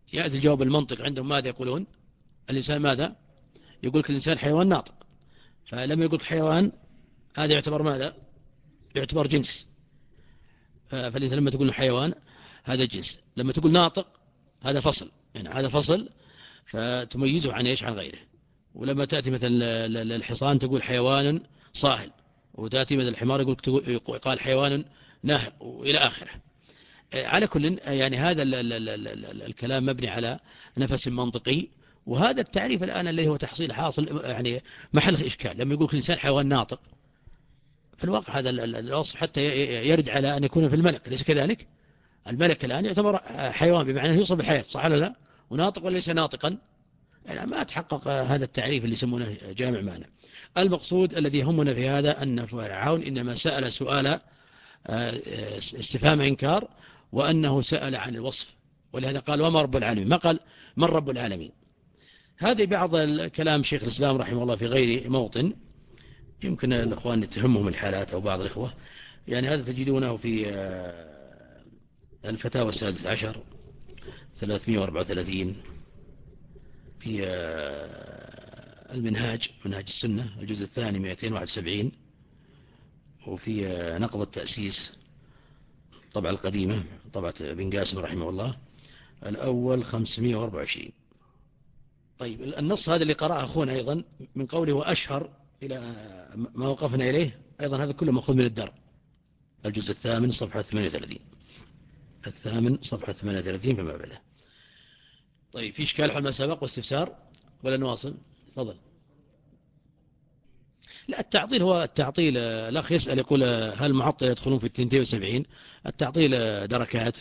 يأتي الجواب المنطق عندهم ماذا يقولون؟ الإنسان ماذا؟ يقول لك الإنسان حيوان ناطق، فلما يقول حيوان هذا يعتبر ماذا؟ يعتبر جنس. فالإنسان لما تقول حيوان هذا جنس، لما تقول ناطق هذا فصل، يعني هذا فصل فتميزه عن إيش؟ عن غيره. ولما تأتي مثلا الحصان تقول حيوان صاهل، وتأتي مثل الحمار يقول يقال حيوان ناهق وإلى آخره. على كل يعني هذا ال ال ال ال الكلام مبني على نفس منطقي، وهذا التعريف الآن الذي هو تحصيل حاصل يعني محل إشكال. لما يقول الإنسان حيوان ناطق، في الواقع هذا الوصف حتى يرد على أن يكون في الملك، ليس كذلك؟ الملك الآن يعتبر حيوان بمعنى أنه يوصف بالحياة، صح ولا لا؟ وناطق وليس ناطقا، يعني ما تحقق هذا التعريف اللي يسمونه جامع معنى. المقصود الذي يهمنا في هذا أن فرعون إنما سأل سؤال استفهام إنكار، وأنه سأل عن الوصف، ولهذا قال وما رب العالمين، ما قال من رب العالمين. هذه بعض الكلام شيخ الإسلام رحمه الله في غير موطن، يمكن الإخوان تهمهم الحالات أو بعض الإخوة، يعني هذا تجدونه في الفتاوى السادس عشر ثلاثمائة وأربعة وثلاثين، في المنهاج منهاج السنة الجزء الثاني مئتين وواحد وسبعين، وفي نقض التأسيس طبعة القديمة طبعة بن قاسم رحمه الله الأول خمسمائة وأربعة وعشرين. طيب النص هذا اللي قرأه أخونا أيضا من قوله وأشهر إلى ما وقفنا إليه، أيضا هذا كله مأخوذ من الدر الجزء الثامن صفحة ثمانية وثلاثين، الثامن صفحة ثمانية وثلاثين فما بعده. طيب في إشكال حول ما سبق واستفسار ولا نواصل؟ تفضل. لا التعطيل هو التعطيل، الأخ يسأل يقول هل معطل يدخلون في الثنتين وسبعين؟ التعطيل دركات،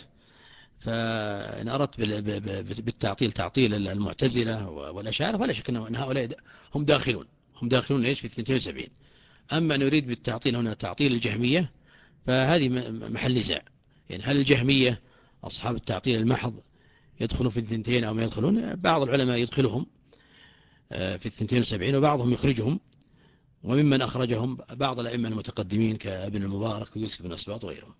فإن أردت بالتعطيل تعطيل المعتزلة والأشاعرة فلا شك أن هؤلاء هم داخلون هم داخلون ليش في الثنتين وسبعين. أما أن يريد بالتعطيل هنا تعطيل الجهمية فهذه محل نزاع، يعني هل الجهمية أصحاب التعطيل المحض يدخلون في الثنتين أو ما يدخلون؟ بعض العلماء يدخلهم في الثنتين وسبعين وبعضهم يخرجهم، وممن أخرجهم بعض الأئمة المتقدمين كابن المبارك ويوسف بن أسباط وغيرهم.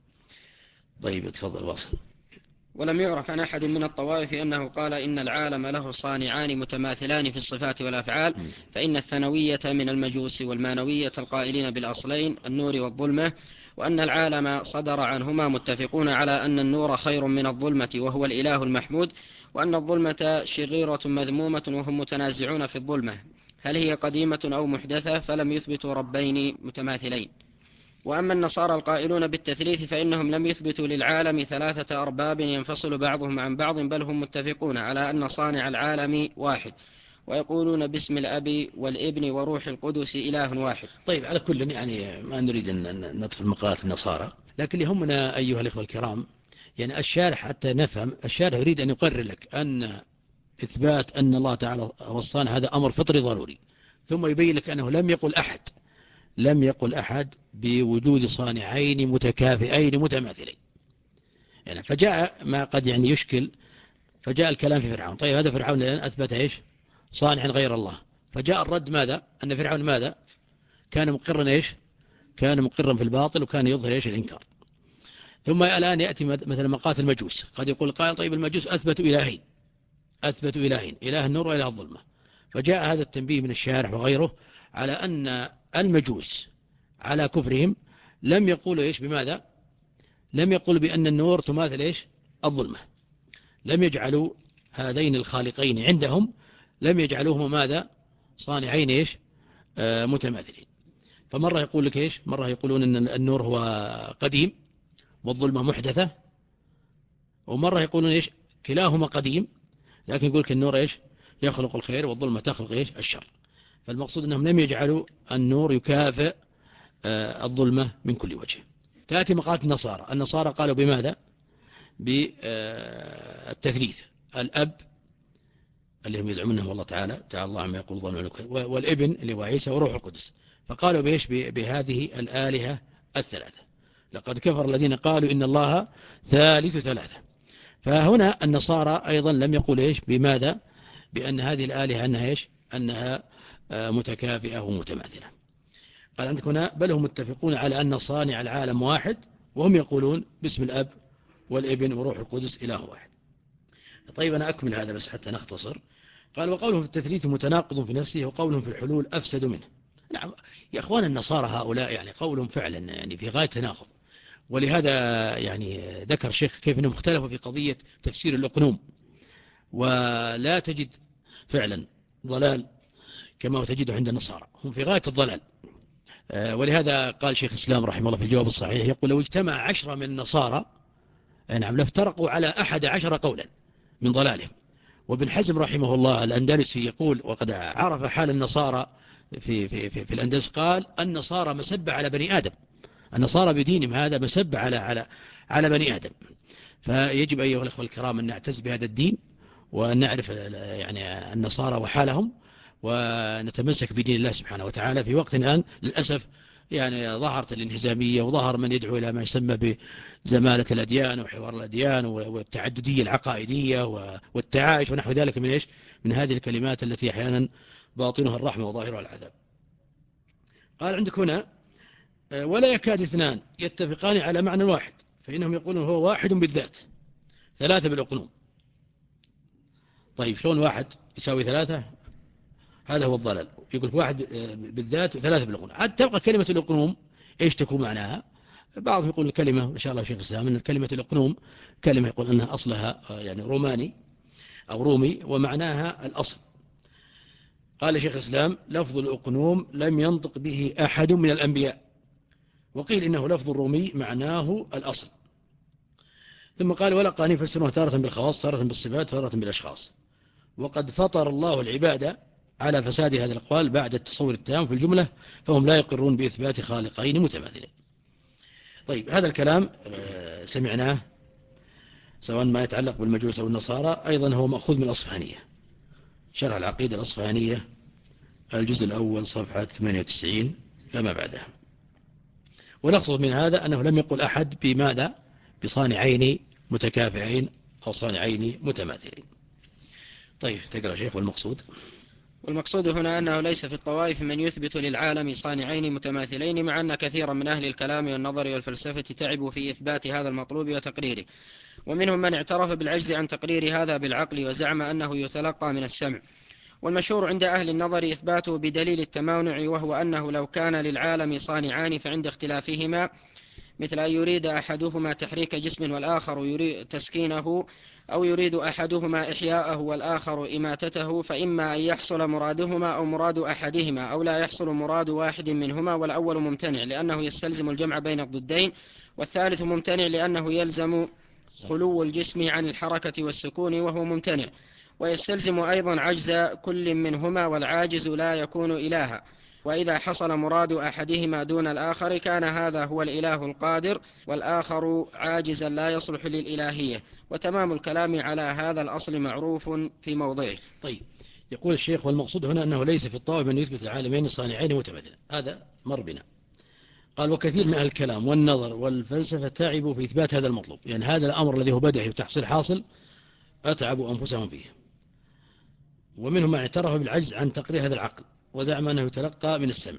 طيب تفضل واصل. ولم يعرف عن أحد من الطوائف أنه قال إن العالم له صانعان متماثلان في الصفات والأفعال، فإن الثانوية من المجوس والمانوية القائلين بالأصلين النور والظلمة، وأن العالم صدر عنهما متفقون على أن النور خير من الظلمة وهو الإله المحمود، وأن الظلمة شريرة مذمومة وهم متنازعون في الظلمة هل هي قديمة أو محدثة، فلم يثبتوا ربين متماثلين. وأما النصارى القائلون بالتثليث فإنهم لم يثبتوا للعالم ثلاثة أرباب ينفصل بعضهم عن بعض، بل هم متفقون على أن صانع العالم واحد، ويقولون باسم الأب والابن وروح القدس إله واحد. طيب على كل يعني ما نريد أن ندخل مقالات النصارى، لكن يهمنا أيها الإخوة الكرام يعني الشارح حتى نفهم. الشارح يريد أن يقرر لك أن إثبات أن الله تعالى هو الصانع هذا أمر فطري ضروري، ثم يبين لك أنه لم يقل أحد لم يقل أحد بوجود صانعين متكافئين متماثلين، يعني فجاء ما قد يعني يشكل، فجاء الكلام في فرعون. طيب هذا فرعون لأن أثبت إيش؟ صانع غير الله. فجاء الرد ماذا؟ أن فرعون ماذا؟ كان مقرا إيش؟ كان مقرا في الباطل وكان يظهر إيش؟ الإنكار. ثم الآن يأتي مثلا مقات المجوس، قد يقول قائل طيب المجوس أثبتوا إلهين أثبتوا إلهين إله النور وإله الظلمة. فجاء هذا التنبيه من الشارح وغيره على أن المجوس على كفرهم لم يقولوا إيش بماذا؟ لم يقولوا بأن النور تماثل إيش؟ الظلمة. لم يجعلوا هذين الخالقين عندهم لم يجعلوهما ماذا؟ صانعين إيش؟ آه متماثلين. فمرة يقول لك إيش؟ مرة يقولون أن النور هو قديم والظلمة محدثة، ومرة يقولون إيش؟ كلاهما قديم لكن يقول لك النور إيش؟ يخلق الخير والظلمة تخلق إيش؟ الشر. فالمقصود أنهم لم يجعلوا النور يكافئ الظلمة من كل وجه. تأتي مقالة النصارى. النصارى قالوا بماذا؟ بالتثليث، الأب اللي هم يزعمونه الله تعالى تعالى الله عما يقول ظن، والابن اللي هو عيسى وروح القدس. فقالوا بإيش؟ بهذه الآلهة الثلاثة. لقد كفر الذين قالوا إن الله ثالث ثلاثة. فهنا النصارى أيضا لم يقول إيش؟ بماذا؟ بأن هذه الآلهة أنها إيش؟ أنها متكافئة ومتماثلة. قال عندك هنا بل هم متفقون على أن صانع العالم واحد، وهم يقولون باسم الأب والابن وروح القدس إله واحد. طيب أنا أكمل هذا بس حتى نختصر. قال وقولهم في التثليث متناقض في نفسه وقولهم في الحلول أفسد منه. نعم يا أخوان النصارى هؤلاء يعني قولهم فعلا يعني في غاية تناقض، ولهذا يعني ذكر الشيخ كيف أنهم اختلفوا في قضية تفسير الأقنوم، ولا تجد فعلا ضلال كما هو تجده عند النصارى، هم في غاية الضلال. ولهذا قال شيخ الإسلام رحمه الله في الجواب الصحيح يقول لو اجتمع عشرة من النصارى نعم لافترقوا على أحد عشر قولا من ضلالهم. وابن حزم رحمه الله الأندلسي يقول وقد عرف حال النصارى في, في, في, في الأندلس، قال النصارى مسبة على بني آدم، النصارى بدينهم هذا مسبة على, على, على بني آدم. فيجب أيها الأخوة الكرام أن نعتز بهذا الدين وأن نعرف يعني النصارى وحالهم ونتمسك بدين الله سبحانه وتعالى. في وقت الآن للأسف يعني ظهرت الانهزامية وظهر من يدعو إلى ما يسمى بزمالة الأديان وحوار الأديان والتعددية العقائدية والتعايش ونحو ذلك من إيش من هذه الكلمات التي أحيانا باطنها الرحمة وظاهرها العذاب. قال عندك هنا ولا يكاد اثنان يتفقان على معنى واحد، فإنهم يقولون هو واحد بالذات ثلاثة بالأقنوم. طيب شلون واحد يساوي ثلاثة؟ هذا هو الضلال. يقول واحد بالذات وثلاثة بالأقنوم. عاد تبقى كلمة الأقنوم إيش تكون معناها؟ بعضهم يقول الكلمة إن شاء الله شيخ الإسلام أن كلمة الأقنوم كلمة يقول أنها أصلها يعني روماني أو رومي ومعناها الأصل. قال شيخ الإسلام لفظ الأقنوم لم ينطق به أحد من الأنبياء، وقيل إنه لفظ الرومي معناه الأصل. ثم قال ولقاني يفسرونه تارة بالخواص تارة بالصفات تارة بالأشخاص، وقد فطر الله العبادة على فساد هذه الأقوال بعد التصور التام في الجملة، فهم لا يقرون بإثبات خالقين متماثلين. طيب هذا الكلام سمعناه سواء ما يتعلق بالمجوس أو النصارى، أيضا هو مأخوذ من الأصفهانية، شرح العقيدة الأصفهانية الجزء الأول صفحة ثمانية وتسعين فما بعدها. ونقصد من هذا أنه لم يقل أحد بماذا بصانعين متكافئين أو صانعين متماثلين. طيب تقرأ شيخ. والمقصود والمقصود هنا أنه ليس في الطوائف من يثبت للعالم صانعين متماثلين، مع أن كثيرا من أهل الكلام والنظر والفلسفة تعبوا في إثبات هذا المطلوب وتقريره، ومنهم من اعترف بالعجز عن تقرير هذا بالعقل وزعم أنه يتلقى من السمع. والمشهور عند أهل النظر إثباته بدليل التمانع، وهو أنه لو كان للعالم صانعان فعند اختلافهما مثل أن يريد أحدهما تحريك جسم والآخر يريد تسكينه، أو يريد أحدهما إحياءه والآخر إماتته، فإما أن يحصل مرادهما أو مراد أحدهما أو لا يحصل مراد واحد منهما، والأول ممتنع لأنه يستلزم الجمع بين الضدين، والثالث ممتنع لأنه يلزم خلو الجسم عن الحركة والسكون وهو ممتنع، ويستلزم أيضا عجز كل منهما، والعاجز لا يكون إلها. وإذا حصل مراد أحدهما دون الآخر كان هذا هو الإله القادر والآخر عاجزا لا يصلح للإلهية. وتمام الكلام على هذا الأصل معروف في موضعه. طيب يقول الشيخ والمقصود هنا أنه ليس في الطوائف من يثبت العالمين صانعين متماثلين، هذا مر بنا. قال وكثير من أهل الكلام والنظر والفلسفة تعبوا في إثبات هذا المطلوب، يعني هذا الأمر الذي هو بدهي وتحصيل حاصل أتعبوا أنفسهم فيه، ومنهم من اعترف بالعجز عن تقرير هذا العقل وزعم أنه يتلقى من السمع.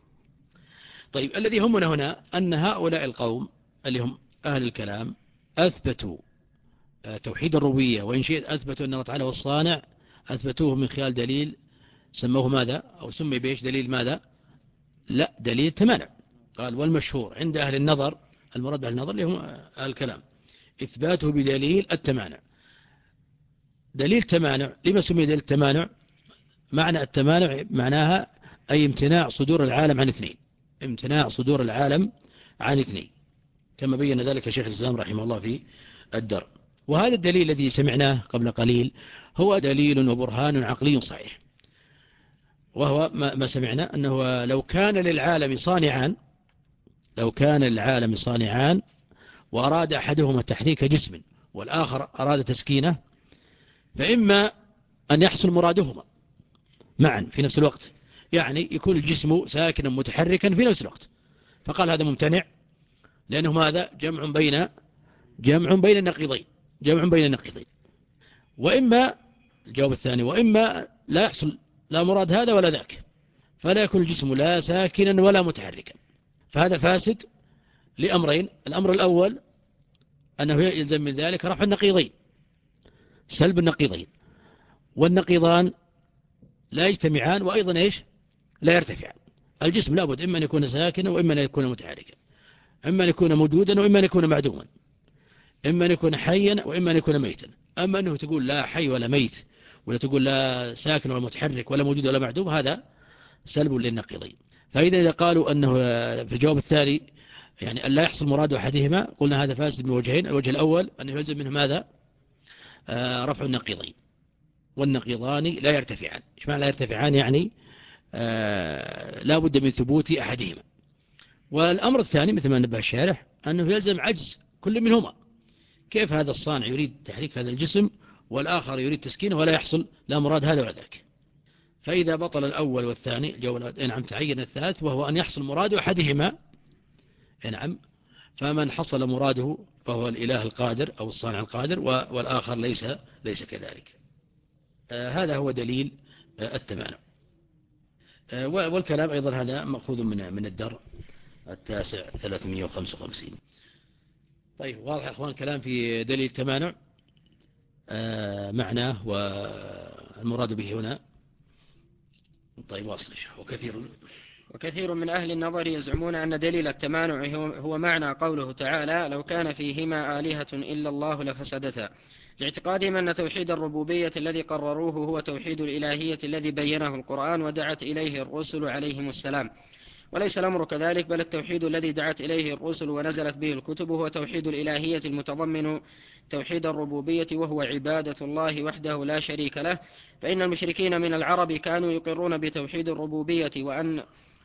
طيب الذي يهمنا هنا أن هؤلاء القوم اللي هم أهل الكلام أثبتوا توحيد الربوبية، وإن شئت أثبتوا أن الله تعالى هو الصانع، أثبتوه من خلال دليل سموه ماذا أو سمي بإيش؟ دليل ماذا؟ لا، دليل التمانع. قال والمشهور عند أهل النظر، المراد بأهل النظر اللي هم أهل الكلام، إثباته بدليل التمانع. دليل التمانع لما سمي دليل التمانع؟ معنى التمانع معناها أي امتناع صدور العالم عن اثنين، امتناع صدور العالم عن اثنين، كما بين ذلك شيخ الإسلام رحمه الله في الدرء. وهذا الدليل الذي سمعناه قبل قليل هو دليل وبرهان عقلي صحيح، وهو ما سمعنا أنه لو كان للعالم صانعان، لو كان للعالم صانعان وأراد أحدهما تحريك جسم والآخر أراد تسكينه، فإما أن يحصل مرادهما معا في نفس الوقت، يعني يكون الجسم ساكنا متحركا في نفس الوقت، فقال هذا ممتنع لأنه ماذا؟ جمع بين جمع بين النقيضين، جمع بين النقيضين. وإما الجواب الثاني، وإما لا يحصل لا مراد هذا ولا ذاك، فلا يكون الجسم لا ساكنا ولا متحركا، فهذا فاسد لأمرين. الأمر الأول أنه يلزم من ذلك رفع النقيضين، سلب النقيضين، والنقيضان لا يجتمعان وأيضا إيش لا يرتفعان. الجسم لابد إما أن يكون ساكنا وإما أن يكون متحركا، إما أن يكون موجودا وإما أن يكون معدوما، إما أن يكون حيا وإما أن يكون ميتا. أما أنه تقول لا حي ولا ميت، ولا تقول لا ساكن ولا متحرك ولا موجود ولا معدوم، هذا سلب للنقيضين. فإذا إذا قالوا أنه في الجواب الثاني يعني أن لا يحصل مراد أحدهما، قلنا هذا فاسد من وجهين. الوجه الأول أنه يلزم منه ماذا؟ آه رفع النقيضين، والنقيضان لا يرتفعان. إيش معنى لا يرتفعان؟ يعني آه لا بد من ثبوت أحدهما. والأمر الثاني مثل ما نبه الشارح أنه يلزم عجز كل منهما. كيف هذا الصانع يريد تحريك هذا الجسم والآخر يريد تسكينه ولا يحصل لا مراد هذا ولا ذاك؟ فإذا بطل الأول والثاني الجواب نعم تعين الثالث، وهو أن يحصل مراد أحدهما. نعم، فمن حصل مراده فهو الإله القادر أو الصانع القادر، والآخر ليس ليس كذلك. آه هذا هو دليل آه التمانع. آه والكلام أيضا هذا مأخوذ من من الدر التاسع ثلاثمئة وخمسة وخمسين. طيب واضح يا أخوان الكلام في دليل التمانع آه معناه والمراد به هنا. طيب واصل. وكثير وكثير من أهل النظر يزعمون أن دليل التمانع هو معنى قوله تعالى لو كان فيهما آلهة إلا الله لفسدتا، لاعتقادهم أن توحيد الربوبية الذي قرروه هو توحيد الإلهية الذي بينه القرآن ودعت إليه الرسل عليهم السلام. وليس الأمر كذلك، بل التوحيد الذي دعت إليه الرسل ونزلت به الكتب هو توحيد الإلهية المتضمن توحيد الربوبية، وهو عبادة الله وحده لا شريك له. فإن المشركين من العرب كانوا يقرون بتوحيد الربوبية وأن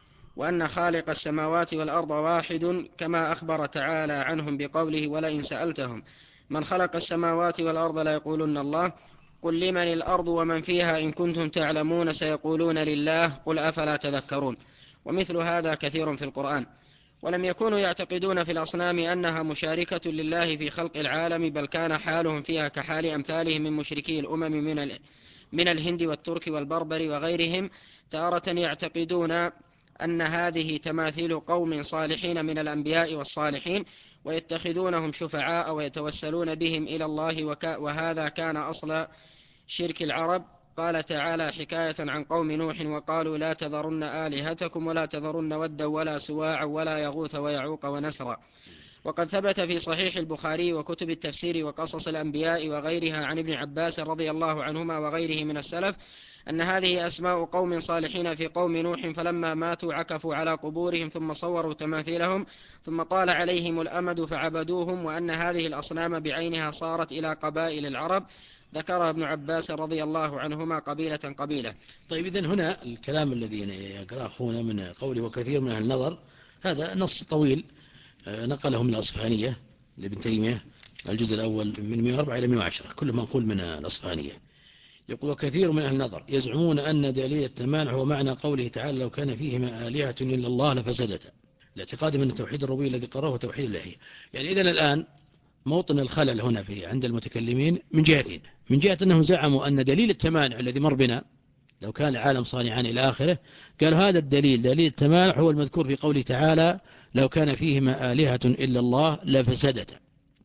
وأن خالق السماوات والأرض واحد، كما أخبر تعالى عنهم بقوله ولئن سألتهم من خلق السماوات والأرض ليقولن الله قل لمن الأرض ومن فيها إن كنتم تعلمون سيقولون لله قل أفلا تذكرون. ومثل هذا كثير في القرآن. ولم يكونوا يعتقدون في الأصنام أنها مشاركة لله في خلق العالم، بل كان حالهم فيها كحال أمثالهم من مشركي الأمم من, من الهند والترك والبربر وغيرهم، تارة يعتقدون أن هذه تماثيل قوم صالحين من الأنبياء والصالحين ويتخذونهم شفعاء ويتوسلون بهم إلى الله، وهذا كان أصل شرك العرب. قال تعالى حكاية عن قوم نوح وقالوا لا تذرن آلهتكم ولا تذرن ودا ولا سواعا ولا يغوث ويعوق ونسرا. وقد ثبت في صحيح البخاري وكتب التفسير وقصص الأنبياء وغيرها عن ابن عباس رضي الله عنهما وغيره من السلف أن هذه أسماء قوم صالحين في قوم نوح، فلما ماتوا عكفوا على قبورهم ثم صوروا تماثيلهم ثم طال عليهم الأمد فعبدوهم، وأن هذه الأصنام بعينها صارت إلى قبائل العرب. ذكرها ابن عباس رضي الله عنهما قبيلة قبيلة. طيب إذن هنا الكلام الذي يقرأ أخونا من قوله وكثير من أهل النظر، هذا نص طويل نقله من الأصفهانية لابن تيمية الجزء الأول من مئة وأربعة إلى مئة وعشرة، كله منقول من الأصفهانية. يقول وكثير من أهل النظر يزعمون أن دليل التمانع هو معنى قوله تعالى لو كان فيهما آلهة إلا الله لفسدتا، لاعتقادهم أن توحيد الربوبية الذي قرره توحيد الإلهية. يعني إذن الآن موطن الخلل هنا في عند المتكلمين من جهتين. من جهة أنهم زعموا أن دليل التمانع الذي مر بنا لو كان العالم صانعان إلى آخره، قالوا هذا الدليل دليل التمانع هو المذكور في قوله تعالى لو كان فيهما آلهة إلا الله لفسدتا.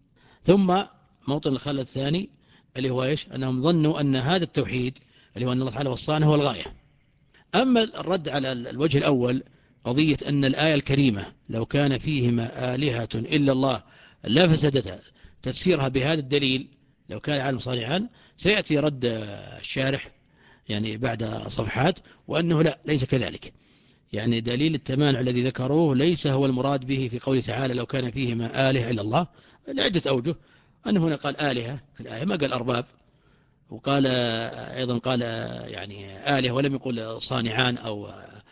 ثم موطن الخلل الثاني اللي هو إيش؟ أنهم ظنوا أن هذا التوحيد اللي هو أن الله تعالى وصانه هو الغاية. أما الرد على الوجه الأول قضية أن الآية الكريمة لو كان فيهما آلهة إلا الله لا فسدتا، تفسيرها بهذا الدليل لو كان العالم صانعا، سيأتي رد الشارح يعني بعد صفحات وأنه لا ليس كذلك. يعني دليل التمانع الذي ذكروه ليس هو المراد به في قوله تعالى لو كان فيهما آلهة إلا الله، لعدة أوجه. أنه هنا قال آلهة في الآية ما قال أرباب، وقال أيضا قال يعني آلهة ولم يقل صانعان أو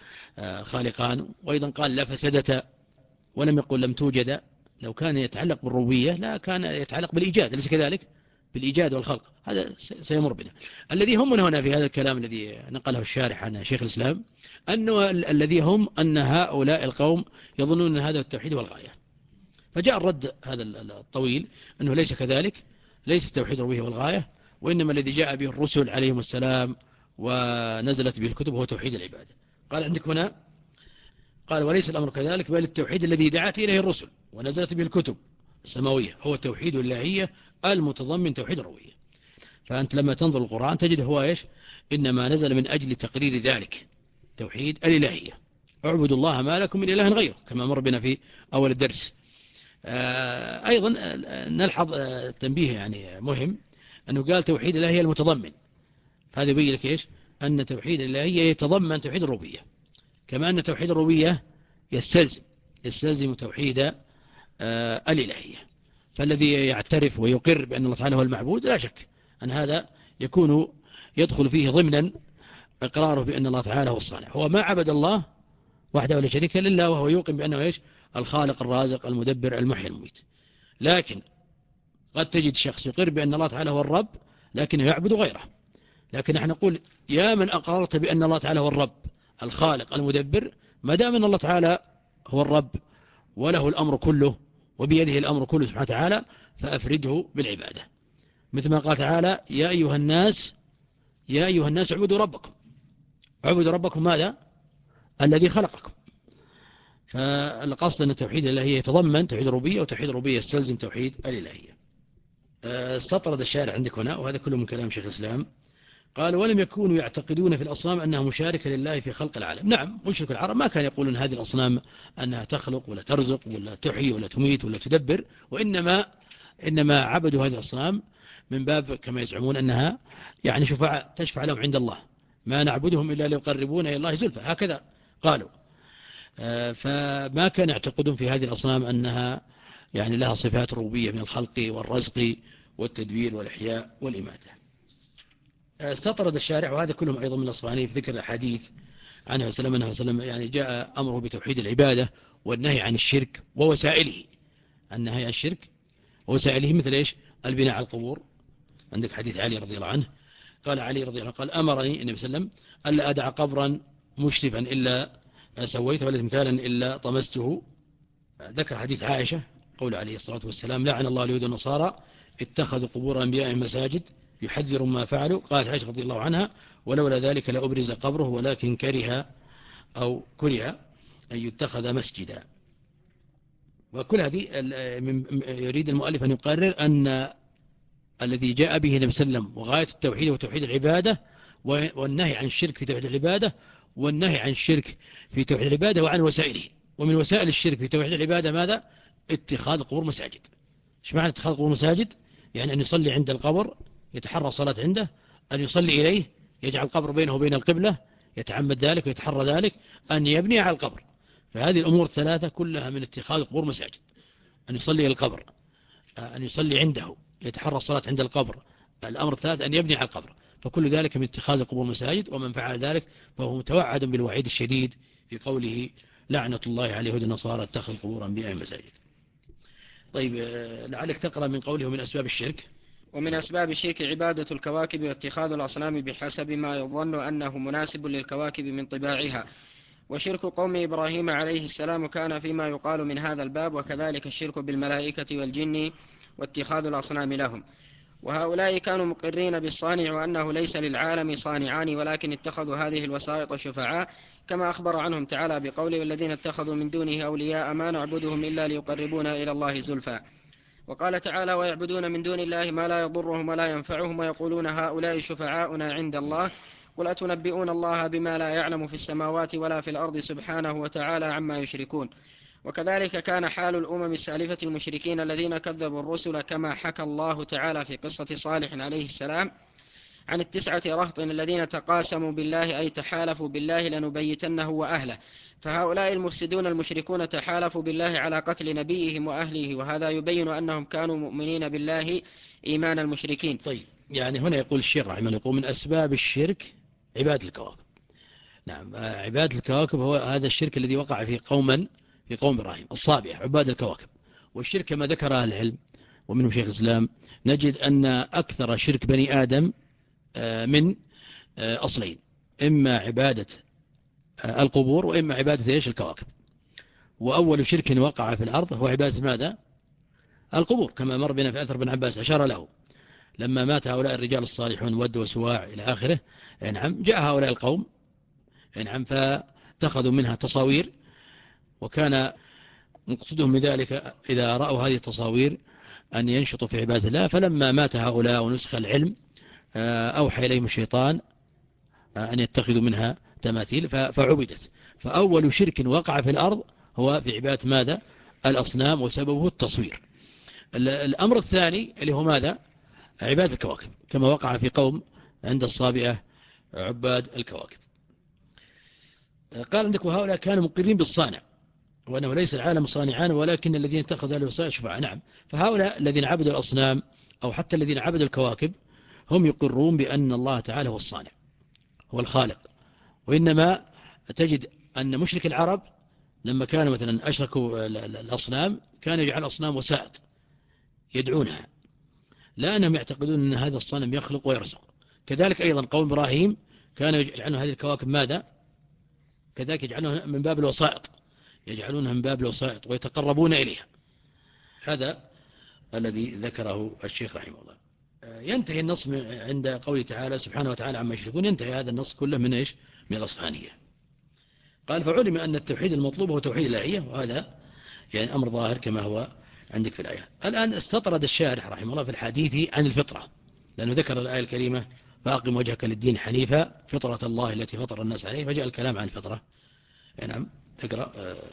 خالقان، وأيضا قال لا فسدتا ولم يقل لم توجد. لو كان يتعلق بالربوبية لا كان يتعلق بالإيجاد، ليس كذلك؟ بالإيجاد والخلق، هذا سيمر بنا. الذي هم هنا في هذا الكلام الذي نقله الشارح عن شيخ الإسلام أنه الذي هم أن هؤلاء القوم يظنون أن هذا التوحيد والغاية. فجاء الرد هذا الطويل أنه ليس كذلك، ليس التوحيد الربوبية والغاية، وإنما الذي جاء به الرسل عليهم السلام ونزلت به الكتب هو توحيد العبادة. قال عندك هنا قال وليس الأمر كذلك، بل التوحيد الذي دعت إليه الرسل ونزلت به الكتب السماوية هو توحيد الإلهية المتضمن توحيد الربوبية. فأنت لما تنظر القرآن تجد هو إيش؟ إنما نزل من أجل تقرير ذلك، توحيد الإلهية. اعبدوا الله ما لكم من إله غيره، كما مر بنا في أول الدرس. أيضا نلحظ تنبيه يعني مهم، أنه قال توحيد الإلهية المتضمن، فهذا يبين لك إيش؟ أن توحيد الإلهية يتضمن توحيد الربوبية، كما أن توحيد الربوبية يستلزم يستلزم توحيد الإلهية. فالذي يعترف ويقر بأن الله تعالى هو المعبود لا شك أن هذا يكون يدخل فيه ضمنا إقراره بأن الله تعالى هو الصانع. هو ما عبد الله وحده ولا شريك له إلا وهو يوقن بأنه إيش؟ الخالق الرازق المدبر المحيي المميت. لكن قد تجد شخص يقر بأن الله تعالى هو الرب لكنه يعبد غيره. لكن نحن نقول يا من أقررت بأن الله تعالى هو الرب الخالق المدبر، ما دام أن الله تعالى هو الرب وله الأمر كله وبيده الأمر كله سبحانه وتعالى، فأفرده بالعبادة. مثل ما قال تعالى يا أيها الناس يا أيها الناس اعبدوا ربكم. اعبدوا ربكم ماذا؟ الذي خلقكم. فالقصد أن التوحيد الإلهية يتضمن توحيد الربوبية، وتوحيد الربوبية يستلزم توحيد الإلهية. استطرد الشارع عندك هنا، وهذا كله من كلام شيخ الإسلام، قال ولم يكونوا يعتقدون في الأصنام أنها مشاركة لله في خلق العالم. نعم، مشرك العرب ما كان يقولون هذه الأصنام أنها تخلق ولا ترزق ولا تحيي ولا تميت ولا تدبر، وإنما إنما عبدوا هذه الأصنام من باب كما يزعمون أنها يعني شفاعة تشفع لهم عند الله، ما نعبدهم إلا ليقربون إلى الله زلفى، هكذا قالوا. فما كان يعتقدون في هذه الأصنام أنها يعني لها صفات ربوبية من الخلق والرزق والتدبير والإحياء والإماتة. استطرد الشارع، وهذا كلهم أيضا من الأصفهاني، في ذكر الحديث عنه وسلم أنه وسلم يعني جاء أمره بتوحيد العبادة والنهي عن الشرك ووسائله. النهي عن الشرك ووسائله مثل إيش؟ البناء على القبور. عندك حديث علي رضي الله عنه، قال علي رضي الله عنه قال أمرني النبي صلى الله عليه وسلم ألا أدع قبرا مشرفا إلا سويته ولا تمثالا إلا طمسته. ذكر حديث عائشة قول عليه الصلاة والسلام لعن الله اليهود والنصارى اتخذوا قبور أنبيائهم مساجد يحذر ما فعلوا. قالت عائشة رضي الله عنها ولولا ذلك لأبرز قبره ولكن كره أو كره أن يتخذ مسجدا. وكل هذه يريد المؤلف أن يقرر أن الذي جاء به النبي صلى الله عليه وسلم وغاية التوحيد وتوحيد العبادة، والنهي عن الشرك في توحيد العبادة، والنهي عن الشرك في توحيد العبادة وعن وسائله. ومن وسائل الشرك في توحيد العبادة ماذا؟ اتخاذ القبور مساجد. ايش معنى اتخاذ القبور مساجد؟ يعني أن يصلي عند القبر، يتحرى صلاة عنده، أن يصلي إليه، يجعل القبر بينه وبين القبلة، يتعمد ذلك ويتحرى ذلك، أن يبني على القبر. فهذه الأمور الثلاثة كلها من اتخاذ القبور مساجد. أن يصلي إلى القبر، أن يصلي عنده، يتحرى الصلاة عند القبر. الأمر الثالث أن يبني على القبر. فكل ذلك من اتخاذ القبور مساجد، ومن فعل ذلك فهو متوعد بالوعيد الشديد في قوله لعنة الله على اليهود والنصارى اتخذوا قبور أنبيائهم مساجد. طيب لعلك تقرأ من قوله من أسباب الشرك. ومن أسباب الشرك عبادة الكواكب واتخاذ الأصنام بحسب ما يظن أنه مناسب للكواكب من طباعها. وشرك قوم إبراهيم عليه السلام كان فيما يقال من هذا الباب، وكذلك الشرك بالملائكة والجن واتخاذ الأصنام لهم. وهؤلاء كانوا مقرين بالصانع وأنه ليس للعالم صانعان، ولكن اتخذوا هذه الوسائط شفعاء، كما أخبر عنهم تعالى بقوله والذين اتخذوا من دونه أولياء ما نعبدهم إلا ليقربونا إلى الله زلفى. وقال تعالى ويعبدون من دون الله ما لا يضرهم ولا ينفعهم ويقولون هؤلاء شفعاؤنا عند الله قل أتنبئون الله بما لا يعلم في السماوات ولا في الأرض سبحانه وتعالى عما يشركون. وكذلك كان حال الأمم السالفة المشركين الذين كذبوا الرسل، كما حكى الله تعالى في قصة صالح عليه السلام عن التسعة رهط الذين تقاسموا بالله أي تحالفوا بالله لنبيتنه وأهله. فهؤلاء المفسدون المشركون تحالفوا بالله على قتل نبيهم وأهله، وهذا يبين أنهم كانوا مؤمنين بالله إيمان المشركين. طيب يعني هنا يقول الشيخ رحمه الله يقول من أسباب الشرك عبادة الكواكب. نعم، عبادة الكواكب هو هذا الشرك الذي وقع في قوما في قوم إبراهيم الصابئة عباد الكواكب. والشرك كما ذكر أهل العلم ومنهم شيخ الإسلام نجد أن أكثر شرك بني آدم من أصلين، إما عبادة القبور وإما عبادة إيش الكواكب. وأول شرك وقع في الأرض هو عبادة ماذا؟ القبور، كما مر بنا في أثر بن عباس أشار له لما مات هؤلاء الرجال الصالحون ود وسواع إلى آخره. نعم، جاء هؤلاء القوم نعم فاتخذوا منها تصاوير، وكان مقصودهم بذلك إذا رأوا هذه التصاوير أن ينشطوا في عبادة الله. فلما مات هؤلاء ونسخ العلم أوحى إليهم الشيطان أن يتخذوا منها تماثيل فعبدت. فأول شرك وقع في الأرض هو في عبادة ماذا؟ الأصنام، وسببه التصوير. الأمر الثاني اللي هو ماذا؟ عبادة الكواكب، كما وقع في قوم عند الصابئة عباد الكواكب. قال عندك وهؤلاء كانوا مقرين بالصانع، وأنه ليس العالم صانعان ولكن الذين اتخذوا الوسائل شفعاء. نعم، فهؤلاء الذين عبدوا الأصنام أو حتى الذين عبدوا الكواكب هم يقرون بأن الله تعالى هو الصانع، هو الخالق. وإنما تجد أن مشرك العرب لما كانوا مثلا أشركوا الأصنام كانوا يجعل أصنام وسائط يدعونها، لا أنهم يعتقدون أن هذا الصنم يخلق ويرزق. كذلك أيضا قوم إبراهيم كانوا يجعلون هذه الكواكب ماذا؟ كذلك يجعلونها من باب الوسائط، يجعلونها من باب الوسائط ويتقربون إليها. هذا الذي ذكره الشيخ رحمه الله. ينتهي النص عند قوله تعالى سبحانه وتعالى عما يشركون، ينتهي هذا النص كله من إيش؟ من الأصفهانية. قال فعلم أن التوحيد المطلوب هو توحيد الإلهية، وهذا يعني أمر ظاهر كما هو عندك في الآية. الآن استطرد الشارح رحمه الله في الحديث عن الفطرة، لأنه ذكر الآية الكريمة فأقم وجهك للدين حنيفا فطرة الله التي فطر الناس عليه، فجاء الكلام عن الفطرة. نعم تقرأ.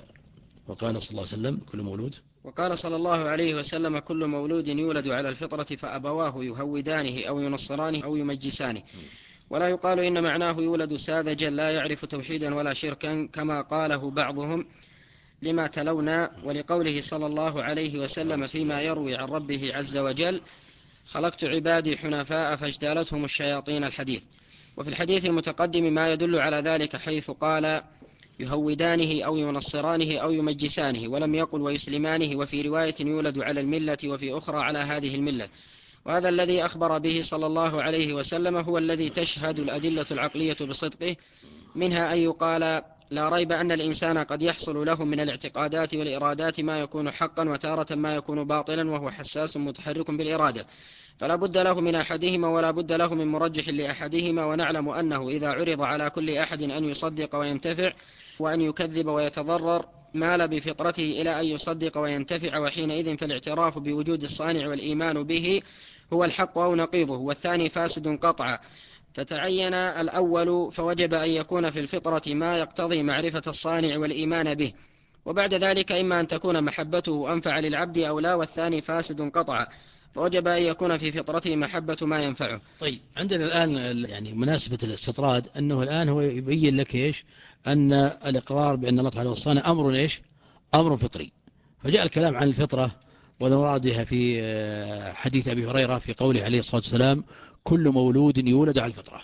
وقال صلى الله عليه وسلم كل مولود وقال صلى الله عليه وسلم كل مولود يولد على الفطرة فأبواه يهودانه أو ينصرانه أو يمجسانه، ولا يقال إن معناه يولد ساذجا لا يعرف توحيدا ولا شركا كما قاله بعضهم لما تلونا، ولقوله صلى الله عليه وسلم فيما يروي عن ربه عز وجل خلقت عبادي حنفاء فاجتالتهم الشياطين الحديث. وفي الحديث المتقدم ما يدل على ذلك حيث قال يهودانه أو ينصرانه أو يمجسانه، ولم يقل ويسلمانه، وفي رواية يولد على الملة وفي أخرى على هذه الملة. وهذا الذي أخبر به صلى الله عليه وسلم هو الذي تشهد الأدلة العقلية بصدقه، منها أن يقال لا ريب أن الإنسان قد يحصل له من الاعتقادات والإرادات ما يكون حقا وتارة ما يكون باطلا، وهو حساس متحرك بالإرادة، فلا بد له من أحدهما ولا بد له من مرجح لأحدهما. ونعلم أنه إذا عرض على كل أحد أن يصدق وينتفع وأن يكذب ويتضرر مال بفطرته إلى أن يصدق وينتفع، وحينئذ فالاعتراف بوجود الصانع والإيمان به هو الحق أو نقيضه، والثاني فاسد قطعا. فتعين الأول فوجب أن يكون في الفطرة ما يقتضي معرفة الصانع والإيمان به، وبعد ذلك إما أن تكون محبته أنفع للعبد أو لا، والثاني فاسد قطعا فوجب أن يكون في فطرته محبة ما ينفعه. طيب عندنا الآن يعني مناسبة الاستطراد أنه الآن هو يبين لك إيش؟ أن الإقرار بأن الله تعالى وصانا أمر إيش؟ أمر فطري. فجاء الكلام عن الفطرة والمراد بها في حديث أبي هريرة في قوله عليه الصلاة والسلام كل مولود يولد على الفطرة.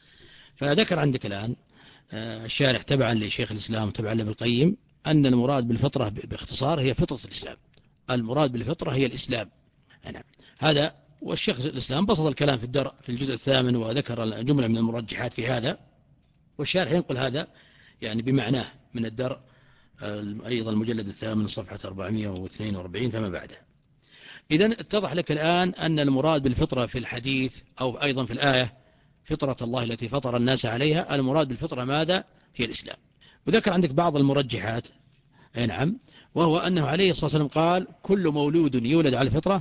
فذكر عندك الآن الشارح تبعا لشيخ الإسلام تبعا لابن القيم أن المراد بالفطرة باختصار هي فطرة الإسلام. المراد بالفطرة هي الإسلام. يعني هذا والشيخ الإسلام بسط الكلام في الدرء في الجزء الثامن وذكر جملة من المرجحات في هذا، والشارح ينقل هذا يعني بمعناه من الدرء أيضا المجلد الثامن صفحة أربعمائة واثنين وأربعين فما بعده. إذن اتضح لك الآن أن المراد بالفطرة في الحديث أو أيضا في الآية فطرة الله التي فطر الناس عليها، المراد بالفطرة ماذا؟ هي الإسلام. وذكر عندك بعض المرجحات أي نعم، وهو أنه عليه الصلاة والسلام قال كل مولود يولد على الفطرة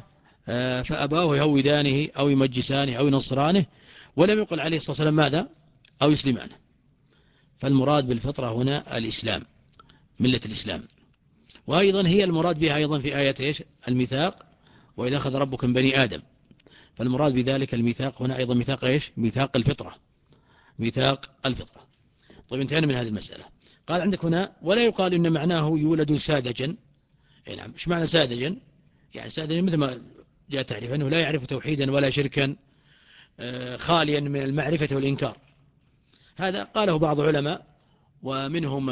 فأباه يهودانه أو يمجسانه أو ينصرانه، ولم يقل عليه الصلاة والسلام ماذا؟ أو يسلمانه. فالمراد بالفطرة هنا الإسلام، ملة الإسلام. وأيضا هي المراد بها أيضا في آية إيش؟ الميثاق وإذا أخذ ربك من بني آدم، فالمراد بذلك الميثاق هنا أيضا ميثاق إيش؟ ميثاق الفطرة، ميثاق الفطرة. طيب انتهينا من هذه المسألة. قال عندك هنا ولا يقال إن معناه يولد ساذجا. أي نعم، إيش معنى ساذجا؟ يعني ساذجا مثل ما جاء تعريف أنه لا يعرف توحيدا ولا شركا خاليا من المعرفة والإنكار. هذا قاله بعض العلماء ومنهم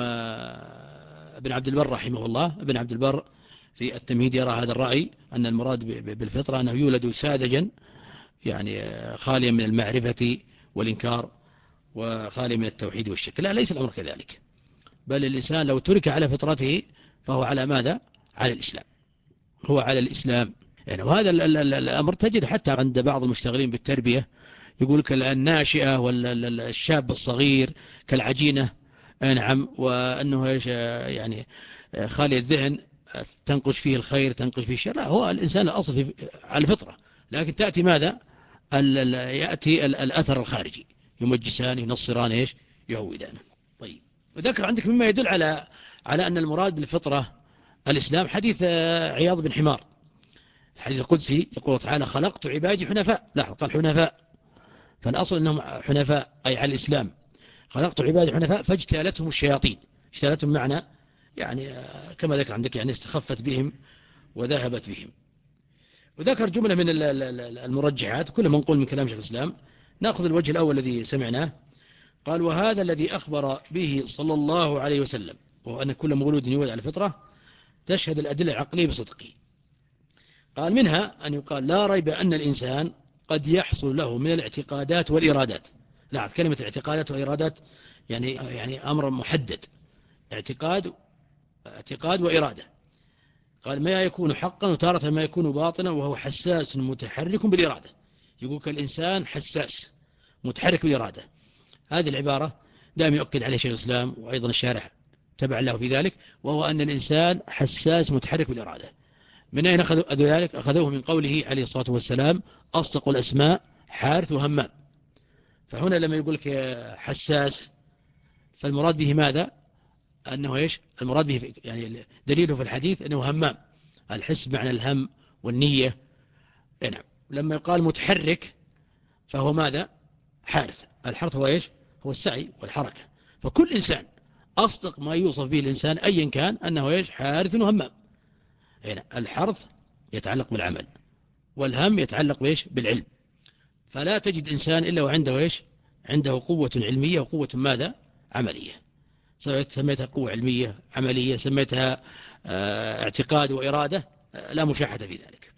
ابن عبد البر رحمه الله. ابن عبد البر في التمهيد يرى هذا الرأي أن المراد بالفطرة أنه يولد ساذجا يعني خاليا من المعرفة والإنكار وخاليا من التوحيد والشرك. لا، ليس الأمر كذلك، بل الإنسان لو ترك على فطرته فهو على ماذا؟ على الإسلام، هو على الإسلام يعني. وهذا الأمر تجد حتى عند بعض المشتغلين بالتربية يقول لك الناشئة والشاب الصغير كالعجينة. نعم، وأنه يعني خالي الذهن تنقش فيه الخير تنقش فيه الشر. لا، هو الإنسان الأصل على الفطرة، لكن تأتي ماذا؟ يأتي الأثر الخارجي، يمجسان ينصران إيش يهودان. طيب، وذكر عندك مما يدل على على أن المراد بالفطرة الإسلام حديث عياض بن حمار، الحديث القدسي يقول تعالى خلقت عبادي حنفاء، لاحظ قال حنفاء، فالأصل أنهم حنفاء أي على الإسلام. خلقت عبادي حنفاء فاجتالتهم الشياطين، اجتالتهم معنى يعني كما ذكر عندك يعني استخفت بهم وذهبت بهم. وذكر جملة من المرجحات كل منقول من كلام شيخ الإسلام. نأخذ الوجه الأول الذي سمعناه، قال وهذا الذي أخبر به صلى الله عليه وسلم وأن كل مولود يولد على الفطرة تشهد الأدلة العقلية بصدقه. قال منها أن يقال لا ريب أن الإنسان قد يحصل له من الاعتقادات والإرادات. لا، كلمة الاعتقادات والإرادات يعني يعني أمر محدد، اعتقاد اعتقاد وإرادة. قال ما يكون حقا وتارة ما يكون باطنا، وهو حساس متحرك بالإرادة. يقول كالإنسان حساس متحرك بالإرادة. هذه العبارة دائما يؤكد عليه شيخ الإسلام وأيضا الشارح تبع له في ذلك، وهو أن الإنسان حساس متحرك بالإرادة. من أين أخذوا ذلك؟ أخذوه من قوله عليه الصلاة والسلام أصدق الأسماء حارث وهمام. فهنا لما يقول لك حساس فالمراد به ماذا؟ أنه إيش؟ المراد به يعني دليله في الحديث أنه همام، الحس معنى الهم والنية. نعم. لما يقال متحرك فهو ماذا؟ حارث. الحرث هو إيش؟ هو السعي والحركة. فكل إنسان أصدق ما يوصف به الإنسان أيا كان أنه إيش؟ حارث وهمام. هنا الحرث يتعلق بالعمل، والهم يتعلق بإيش؟ بالعلم. فلا تجد إنسان إلا وعنده إيش؟ عنده قوة علمية وقوة ماذا؟ عملية. سميتها قوة علمية عملية، سميتها اعتقاد وإرادة، لا مشاحة في ذلك.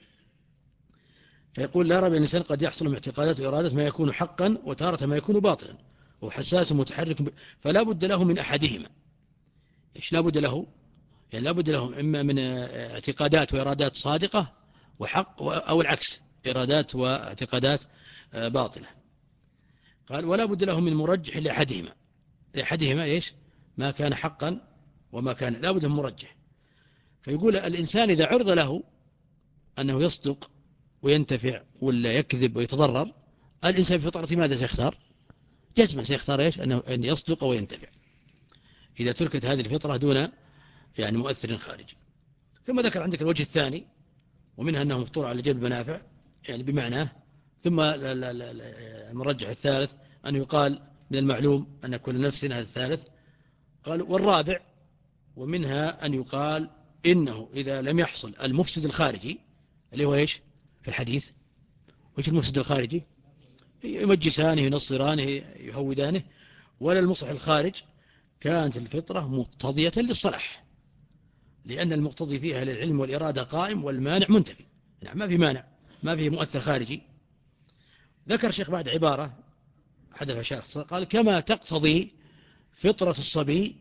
فيقول لا ريب أن الإنسان قد يحصل من اعتقادات وإرادة ما يكون حقا وتارة ما يكون باطلا، وحساس متحرك ب... فلا بد له من أحدهما. إيش لا بد له؟ يعني لا بد له إما من اعتقادات وإرادات صادقة وحق، أو العكس إرادات واعتقادات باطلة. قال ولا بد له من مرجح لأحدهما. لأحدهما إيش؟ ما كان حقا وما كان، لا بد من مرجح. فيقول الإنسان إذا عرض له أنه يصدق وينتفع ولا يكذب ويتضرر، الإنسان في فطرته ماذا سيختار؟ جزمة سيختار إيش؟ أنه أن يصدق وينتفع إذا تركت هذه الفطرة دون يعني مؤثر خارجي. ثم ذكر عندك الوجه الثاني، ومنها أنه مفطور على جلب المنافع يعني بمعناه. ثم المرجح الثالث أن يقال من المعلوم أن كل نفس، هذا الثالث. قال والرابع ومنها أن يقال إنه إذا لم يحصل المفسد الخارجي اللي هو إيش في الحديث، وإيش المفسد الخارجي؟ يمجسانه ينصرانه يهودانه، ولا المصلح الخارج، كانت الفطرة مقتضية للصلاح، لأن المقتضي فيها للعلم والإرادة قائم والمانع منتفي. نعم، ما في مانع، ما في مؤثر خارجي. ذكر الشيخ بعد عبارة حدث شخص قال كما تقتضي فطرة الصبي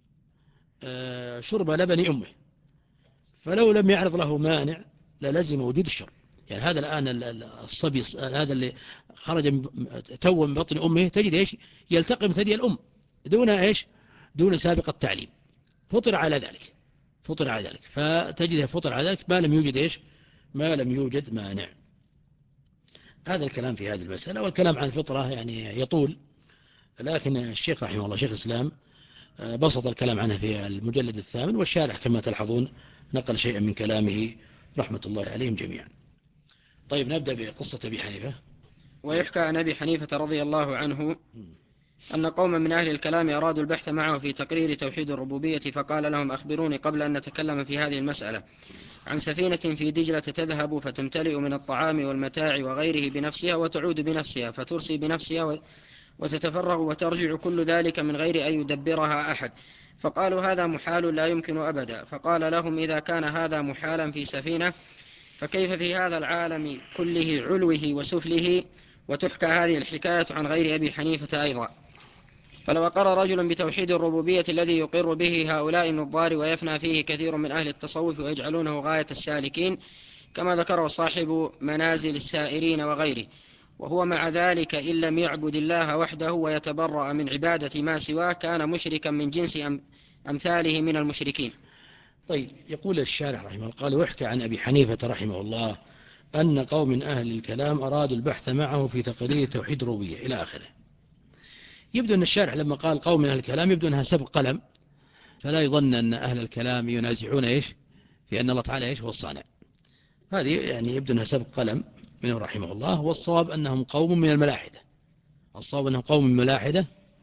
شرب لبن أمه، فلو لم يعرض له مانع للزم وجود الشرب. يعني هذا الآن الصبي هذا اللي خرج تو من بطن أمه تجد إيش يلتقم ثدي الأم دون إيش دون سابق التعليم، فطر على ذلك، فطر على ذلك، فتجده فطر على ذلك ما لم يوجد إيش ما لم يوجد مانع. هذا الكلام في هذه المسألة، والكلام عن الفطرة يعني يطول، لكن الشيخ رحمه الله شيخ الإسلام بسط الكلام عنها في المجلد الثامن، والشارح كما تلحظون نقل شيئا من كلامه رحمة الله عليهم جميعا. طيب نبدأ بقصة أبي حنيفة. ويحكى عن أبي حنيفة رضي الله عنه أن قوما من أهل الكلام أرادوا البحث معه في تقرير توحيد الربوبية، فقال لهم أخبروني قبل أن نتكلم في هذه المسألة عن سفينة في دجلة تذهب فتمتلئ من الطعام والمتاع وغيره بنفسها وتعود بنفسها فترسي بنفسها وتتفرغ وترجع كل ذلك من غير أن يدبرها أحد. فقالوا هذا محال لا يمكن أبدا. فقال لهم إذا كان هذا محالا في سفينة فكيف في هذا العالم كله علوه وسفله؟ وتحكى هذه الحكاية عن غير أبي حنيفة أيضا. فلو أقر رجل بتوحيد الربوبية الذي يقر به هؤلاء النظار ويفنى فيه كثير من أهل التصوف ويجعلونه غاية السالكين كما ذكره صاحب منازل السائرين وغيره، وهو مع ذلك إن لم يعبد الله وحده ويتبرأ من عبادة ما سواه كان مشركا من جنس أمثاله من المشركين. طيب، يقول الشارح رحمه الله قال ويحكى عن أبي حنيفة رحمه الله أن قوم من أهل الكلام أرادوا البحث معه في تقرير توحيد الربوبية إلى آخره. يبدو أن الشارح لما قال قوم من أهل الكلام يبدو أنها سبق قلم، فلا يظن أن أهل الكلام ينازعون إيش في أن الله تعالى إيش هو الصانع. هذه يعني يبدو أنها سبق قلم منه رحمه الله. والصواب أنهم قوم من الملاحدة، الصواب أنهم قوم من الملاحدة،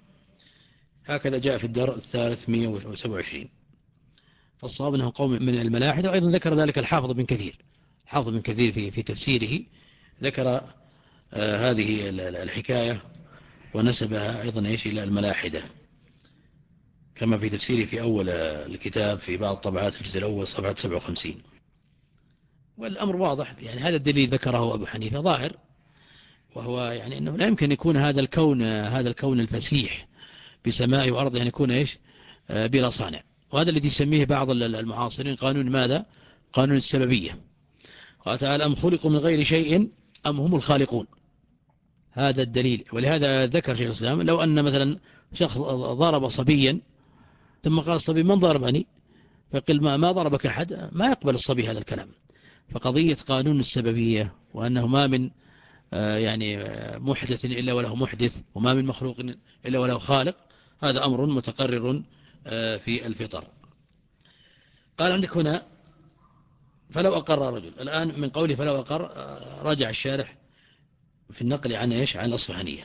هكذا جاء في الدر الثالث مئة وسبعة وعشرين. فالصواب أنهم قوم من الملاحدة. وأيضا ذكر ذلك الحافظ بن كثير، الحافظ بن كثير في في تفسيره ذكر آه هذه الحكاية ونسبها أيضا إيش إلى الملاحدة، كما في تفسيره في أول الكتاب في بعض طبعات الجزء الأول صفحة سبعة وخمسين. والأمر واضح، يعني هذا الدليل ذكره أبو حنيفة ظاهر، وهو يعني أنه لا يمكن يكون هذا الكون هذا الكون الفسيح بسماء وأرض يعني يكون إيش بلا صانع. وهذا الذي يسميه بعض المعاصرين قانون ماذا؟ قانون السببية. قال تعالى أم خلقوا من غير شيء أم هم الخالقون. هذا الدليل. ولهذا ذكر شيخ الإسلام لو أن مثلا شخص ضرب صبيا ثم قال الصبي من ضربني، فقل ما, ما ضربك أحد، ما يقبل الصبي هذا الكلام. فقضية قانون السببية وأنه ما من يعني محدث إلا وله محدث وما من مخلوق إلا وله خالق، هذا أمر متقرر في الفطر. قال عندك هنا فلو أقر رجل، الآن من قوله فلو أقر رجع الشارح في النقل عن إيش عن الأصفهانية.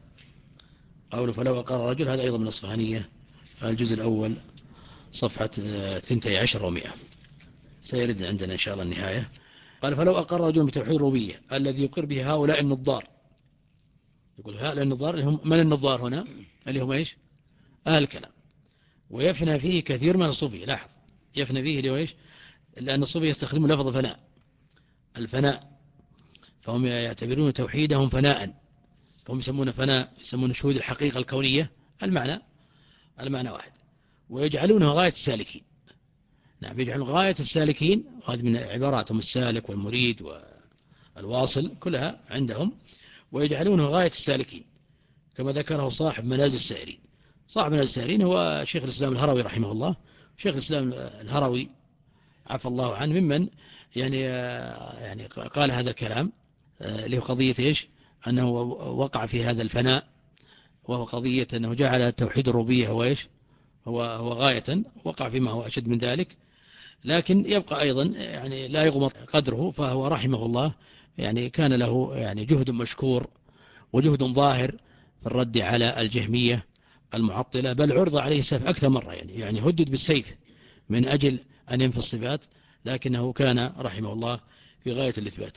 قوله فلو أقر رجل هذا أيضا من الأصفهانية، الجزء الأول صفحة اثنتي عشر ومئة، سيرد عندنا إن شاء الله النهاية. قال فلو أقر رجل بتوحيد الربوبية الذي يقر به هؤلاء النظار، يقول هؤلاء النظار هم من النظار هنا اللي هم إيش أهل الكلام، ويفنى فيه كثير من الصوفية. لاحظ يفنى فيه اللي هو إيش، لأن الصوفية يستخدمون لفظ فناء، الفناء، فهم يعتبرون توحيدهم فناء، فهم يسمون فناء، يسمون شهود الحقيقة الكونية، المعنى المعنى واحد، ويجعلونه غاية السالكين. نعم يجعل غاية السالكين، وهذه من عباراتهم السالك والمريد والواصل كلها عندهم، ويجعلونه غاية السالكين كما ذكره صاحب منازل السائرين. صاحب منازل السائرين هو شيخ الإسلام الهروي رحمه الله. شيخ الإسلام الهروي عفى الله عنه ممن يعني يعني قال هذا الكلام اللي هو قضية إيش أنه وقع في هذا الفناء، وهو قضية أنه جعل توحيد الربوبية هو إيش هو هو غاية، وقع فيما هو أشد من ذلك، لكن يبقى أيضا يعني لا يغمط قدره. فهو رحمه الله يعني كان له يعني جهد مشكور وجهد ظاهر في الرد على الجهمية المعطلة، بل عرض عليه السيف أكثر مرة، يعني يعني هدد بالسيف من أجل أن ينفي الصفات، لكنه كان رحمه الله في غاية الإثبات.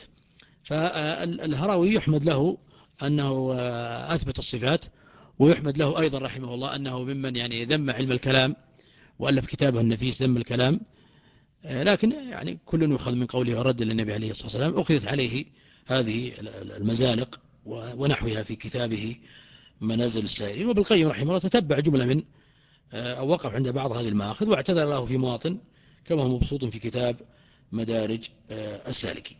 فالهروي يحمد له أنه أثبت الصفات، ويحمد له أيضا رحمه الله أنه ممن يعني ذم علم الكلام وألف كتابه النفيس ذم الكلام. لكن يعني كل يؤخذ من قوله ورد للنبي عليه الصلاة والسلام، أخذت عليه هذه المزالق ونحوها في كتابه منازل السائرين. وابن القيم رحمه الله تتبع جملة من أو وقف عند بعض هذه المآخذ واعتذر له في مواطن كما هو مبسوط في كتاب مدارج السالكين.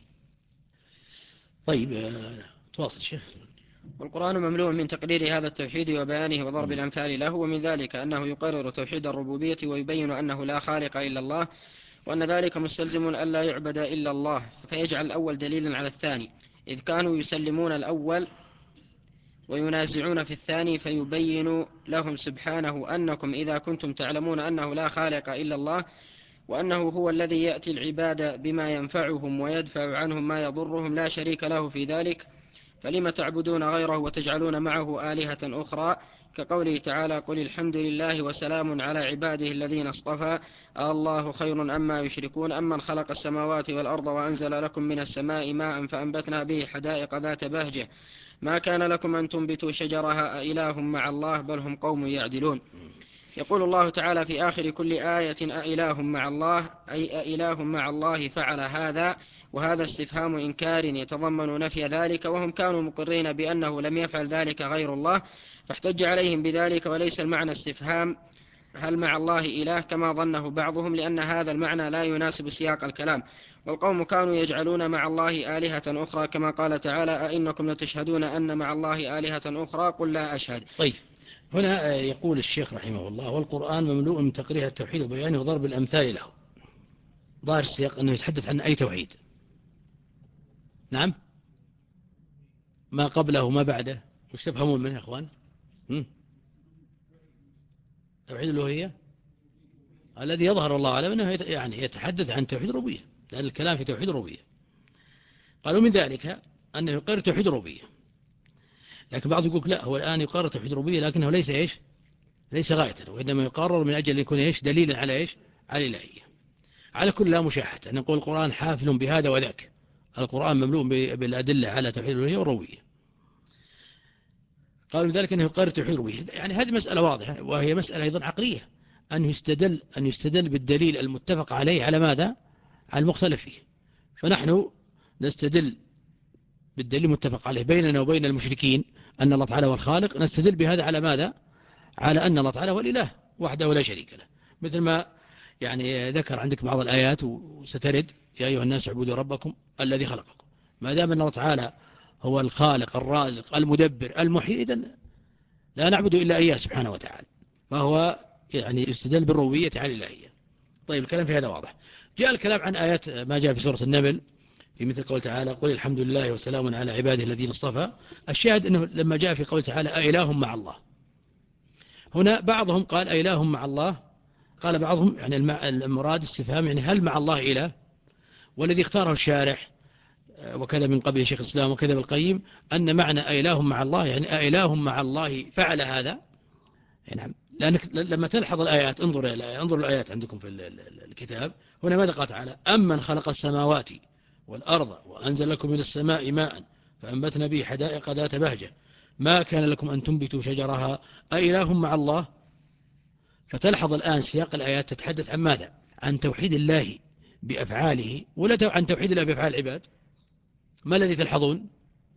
طيب تواصل شيخ. والقرآن مملوء من تقرير هذا التوحيد وبيانه وضرب الأمثال له، ومن ذلك أنه يقرر توحيد الربوبية ويبين أنه لا خالق إلا الله، وأن ذلك مستلزم أن لا يعبد إلا الله، فيجعل الأول دليلا على الثاني، إذ كانوا يسلمون الأول وينازعون في الثاني، فيبين لهم سبحانه أنكم إذا كنتم تعلمون أنه لا خالق إلا الله، وأنه هو الذي يأتي العباد بما ينفعهم ويدفع عنهم ما يضرهم لا شريك له في ذلك، فلم تعبدون غيره وتجعلون معه آلهة أخرى، كقوله تعالى قل الحمد لله وسلام على عباده الذين اصطفى الله خير أما يشركون أمن خلق السماوات والأرض وأنزل لكم من السماء ماء فأنبتنا به حدائق ذات بهجة ما كان لكم أن تنبتوا شجرها أإله مع الله بل هم قوم يعدلون. يقول الله تعالى في آخر كل آية أإله مع الله، أي أإله مع الله فعل هذا، وهذا استفهام إنكار يتضمن نفي ذلك، وهم كانوا مقرين بأنه لم يفعل ذلك غير الله، فاحتج عليهم بذلك، وليس المعنى استفهام هل مع الله إله كما ظنه بعضهم، لأن هذا المعنى لا يناسب سياق الكلام، والقوم كانوا يجعلون مع الله آلهة أخرى كما قال تعالى أئنكم لتشهدون أن مع الله آلهة أخرى قل لا أشهد. طيب هنا يقول الشيخ رحمه الله والقرآن مملوء من تقرير التوحيد وبيانه وضرب الأمثال له. ظاهر السياق أنه يتحدث عن أي توحيد، نعم، ما قبله وما بعده، وش تفهمون منه يا أخوان؟ هم؟ توحيد الألوهية الذي يظهر الله أعلم أنه يعني يتحدث عن توحيد الربوبية، لأن الكلام في توحيد الربوبية. قالوا من ذلك أنه يقر توحيد الربوبية، لكن بعض يقول لا، هو الآن يقرر توحيد الربوبية لكنه ليس إيش، ليس غاية، وإنما يقرر من أجل يكون إيش، دليلا على إيش، على الإلهية. على كل لا مشاحة أن نقول القرآن حافل بهذا وذاك، القرآن مملوء بالأدلة على توحيد الألوهية والربوبية. قالوا ذلك أنه يقرر توحيد الربوبية، يعني هذه مسألة واضحة، وهي مسألة أيضا عقلية، أن يستدل أن يستدل بالدليل المتفق عليه على ماذا؟ على المختلف فيه. فنحن نستدل بالدليل المتفق عليه بيننا وبين المشركين أن الله تعالى هو الخالق، نستدل بهذا على ماذا؟ على أن الله تعالى هو الإله وحده ولا شريك له، مثل ما يعني ذكر عندك بعض الآيات وسترد يا أيها الناس اعبدوا ربكم الذي خلقكم. ما دام أن الله تعالى هو الخالق الرازق المدبر المحيي، إذن لا نعبد إلا إياه سبحانه وتعالى، فهو يعني يستدل بالربوبية على الإلهية. طيب الكلام في هذا واضح. جاء الكلام عن آيات ما جاء في سورة النمل في مثل قول تعالى قل الحمد لله وسلام على عباده الذين اصطفى. الشاهد أنه لما جاء في قول تعالى أإله مع الله، هنا بعضهم قال أإله مع الله، قال بعضهم يعني المراد استفهام يعني هل مع الله إله، والذي اختاره الشارح وكذا من قبل شيخ الإسلام وكذا بالقيم أن معنى أإله مع الله يعني أإله مع الله فعل هذا. نعم، لأنك لما تلحظ الآيات، انظر الآيات، انظر الآيات عندكم في الكتاب، هنا ماذا قال تعالى؟ أمن خلق السماوات والأرض وأنزل لكم من السماء ماء فأنبتنا به حدائق ذات بهجة ما كان لكم أن تنبتوا شجرها أإله مع الله. فتلحظ الآن سياق الآيات تتحدث عن ماذا؟ عن توحيد الله بأفعاله ولا عن توحيد الله بأفعال العباد؟ ما الذي تلحظون؟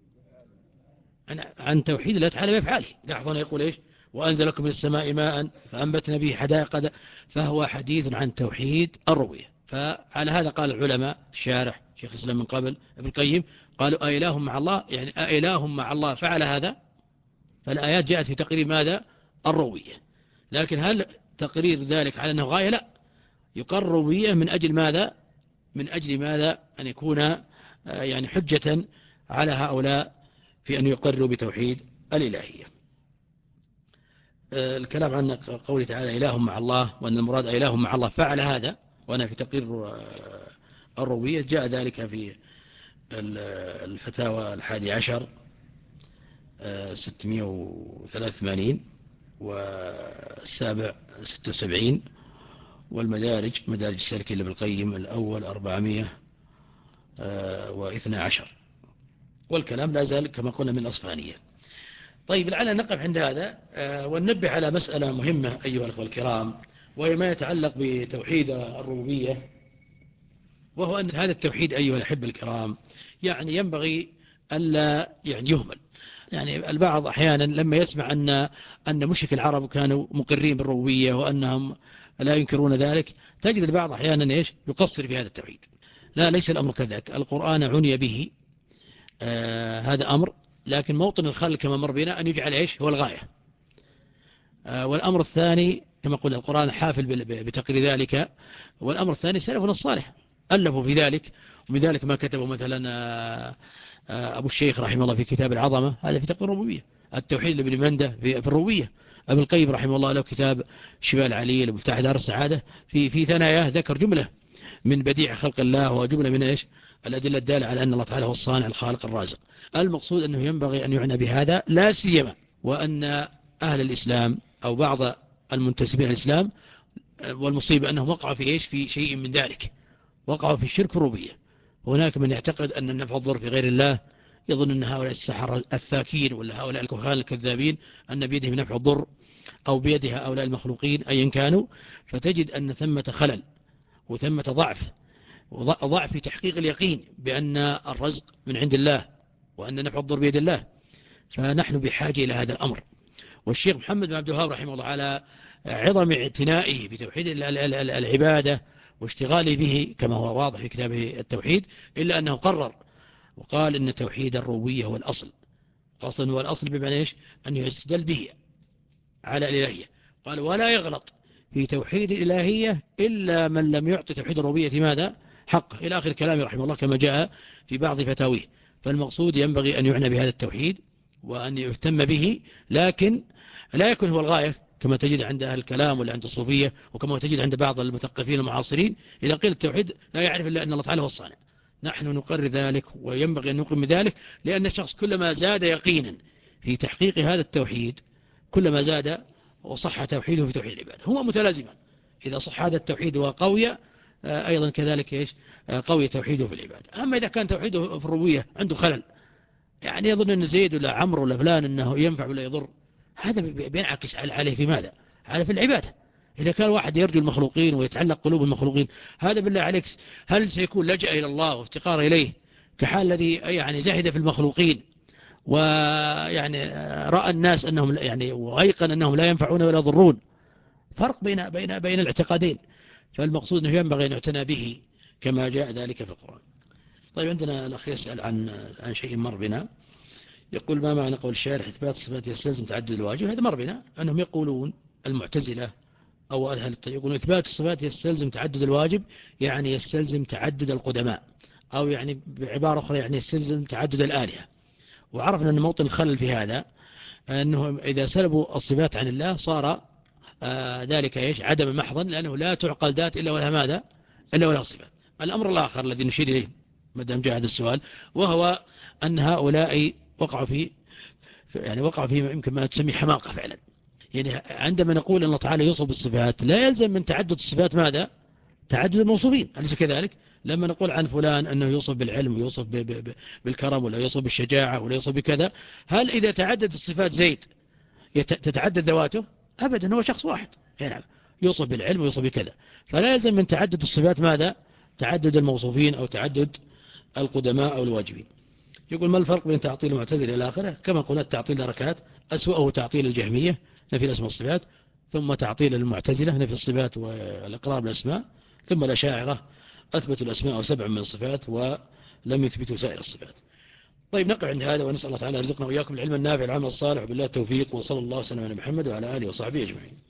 عن توحيد الله تعالى بأفعاله. لاحظون يقول إيش؟ وأنزل لكم من السماء ماء فأنبتنا به حدائق، فهو حديث عن توحيد الربوبية. فعلى هذا قال العلماء الشارح شيخ الإسلام من قبل ابن القيم قالوا أإله مع الله يعني أإله مع الله فعل هذا. فالآيات جاءت في تقرير ماذا؟ الربوبية. لكن هل تقرير ذلك على أنه غاية؟ لا، يقر الربوبية من أجل ماذا؟ من أجل ماذا؟ أن يكون يعني حجة على هؤلاء في أن يقروا بتوحيد الإلهية. الكلام عن قوله تعالى إله مع الله، وأن المراد إله مع الله فعل هذا، وأنا في تقرير الربوبية جاء ذلك في الفتاوى الحادي عشر ستمائة وثلاثة وثمانين والسابع ستة وسبعين والمدارج مدارج السالكين لابن القيم الأول أربعمائة واثني عشر، والكلام لا زال كما قلنا من الأصفهانية. طيب لعلنا نقف عند هذا وننبه على مسألة مهمة أيها الأخوة الكرام، وهي ما يتعلق بتوحيد الربوبية، وهو أن هذا التوحيد أيها الأحبة الكرام يعني ينبغي ألا يعني يهمل. يعني البعض أحيانا لما يسمع أن أن مشرك العرب كانوا مقرين بالربوبية وأنهم لا ينكرون ذلك، تجد البعض أحيانا إيش يقصر في هذا التوحيد. لا، ليس الأمر كذلك، القرآن عني به آه هذا أمر، لكن موطن الخلل كما مر بنا أن يجعل إيش هو الغاية. آه والأمر الثاني كما قلنا القرآن حافل بتقرير ذلك، والأمر الثاني سلفنا الصالح ألفوا في ذلك، ومن ذلك ما كتبه مثلا آه آه أبو الشيخ رحمه الله في كتاب العظمة، هذا في تقرير الربوبية. التوحيد لابن منده في الربوبية. ابن القيم رحمه الله له كتاب شبال عليل ومفتاح دار السعادة، في في ثناياه ذكر جملة من بديع خلق الله وجملة من إيش الأدلة الدالة على أن الله تعالى هو الصانع الخالق الرازق. المقصود أنه ينبغي أن يعنى بهذا، لا سيما وأن أهل الإسلام أو بعض المنتسبين الإسلام، والمصيبة أنهم وقعوا في إيش في شيء من ذلك، وقعوا في الشرك والربوبية. هناك من يعتقد أن النفع الضر في غير الله، يظن أن هؤلاء السحرة الفاكين ولا هؤلاء الكهان الكذابين أن بيدهم نفع الضر أو بيد هؤلاء المخلوقين أيا كانوا، فتجد أن ثمة خلل وثمة ضعف وضعف في تحقيق اليقين بأن الرزق من عند الله وأن نفع الضر بيد الله. فنحن بحاجة إلى هذا الأمر. والشيخ محمد بن عبد الوهاب رحمه الله على عظم اعتنائه بتوحيد العبادة واشتغاله به كما هو واضح في كتابه التوحيد، إلا أنه قرر وقال إن توحيد الربوبية هو الأصل. قصدا هو الأصل بمعنى إيش؟ أن يستدل به على الإلهية. قال ولا يغلط في توحيد الإلهية إلا من لم يعطي توحيد الربوبية ماذا؟ حقه، إلى آخر كلامه رحمه الله كما جاء في بعض فتاويه. فالمقصود ينبغي أن يعنى بهذا التوحيد وأن يهتم به، لكن لا يكون هو الغاية كما تجد عند أهل الكلام ولا عند الصوفية، وكما تجد عند بعض المثقفين المعاصرين إذا قيل التوحيد لا يعرف إلا أن الله تعالى هو الصانع. نحن نقرر ذلك وينبغي أن نقيم ذلك، لأن الشخص كلما زاد يقينا في تحقيق هذا التوحيد كلما زاد وصح توحيده في توحيد العبادة. هما متلازمان، إذا صح هذا التوحيد وقوي أيضا كذلك إيش قوي توحيده في العبادة. أما إذا كان توحيده في الربوبية عنده خلل، يعني يظن أن زيد ولا عمرو ولا فلان أنه ينفع ولا يضر، هذا بينعكس عليه في ماذا؟ على في العبادة. إذا كان واحد يرجو المخلوقين ويتعلق قلوب المخلوقين، هذا بالله عليك هل سيكون لجأ إلى الله وافتقار إليه كحال الذي يعني زهد في المخلوقين ويعني رأى الناس أنهم يعني وأيقن أنهم لا ينفعون ولا يضرون؟ فرق بين بين بين الاعتقادين. فالمقصود أنه ينبغي أن يعتنى به كما جاء ذلك في القرآن. طيب عندنا الأخ يسأل عن عن شيء مر بنا، يقول ما معنى قول الشارح إثبات الصفات يستلزم تعدد الواجب؟ هذا مر بنا أنهم يقولون المعتزلة أو أهل الطريق يقولون إثبات الصفات يستلزم تعدد الواجب، يعني يستلزم تعدد القدماء، أو يعني بعبارة أخرى يعني يستلزم تعدد الآلهة. وعرفنا أن موطن الخلل في هذا أنه إذا سلبوا الصفات عن الله صار آه ذلك إيش عدم محضا، لأنه لا تعقل ذات إلا ولها ماذا؟ إلا ولها صفات. الأمر الآخر الذي نشير إليه ما دام جاء هذا السؤال، وهو أن هؤلاء وقعوا في يعني وقعوا في يمكن ما تسمي حماقة فعلا. يعني عندما نقول أن الله تعالى يوصف بالصفات لا يلزم من تعدد الصفات ماذا؟ تعدد الموصوفين، أليس كذلك؟ لما نقول عن فلان أنه يوصف بالعلم ويوصف بالكرم ولا يوصف بالشجاعة ولا يوصف بكذا، هل إذا تعدد الصفات زيد تتعدد ذواته؟ أبدا، هو شخص واحد يعني يوصف بالعلم ويوصف بكذا. فلا يلزم من تعدد الصفات ماذا؟ تعدد الموصوفين أو تعدد القدماء أو الواجبين. يقول ما الفرق بين تعطيل المعتزلة إلى آخره؟ كما قلنا التعطيل دركات، أسوأه تعطيل الجهمية نفي الأسماء والصفات، ثم تعطيل المعتزلة نفي الصفات والإقرار بالأسماء، ثم الأشاعرة أثبتوا الأسماء وسبع من الصفات ولم يثبتوا سائر الصفات. طيب نقف عند هذا ونسأل الله تعالى يرزقنا وإياكم العلم النافع العمل الصالح، وبالله التوفيق، وصلى الله وسلم على محمد وعلى آله وصحبه أجمعين.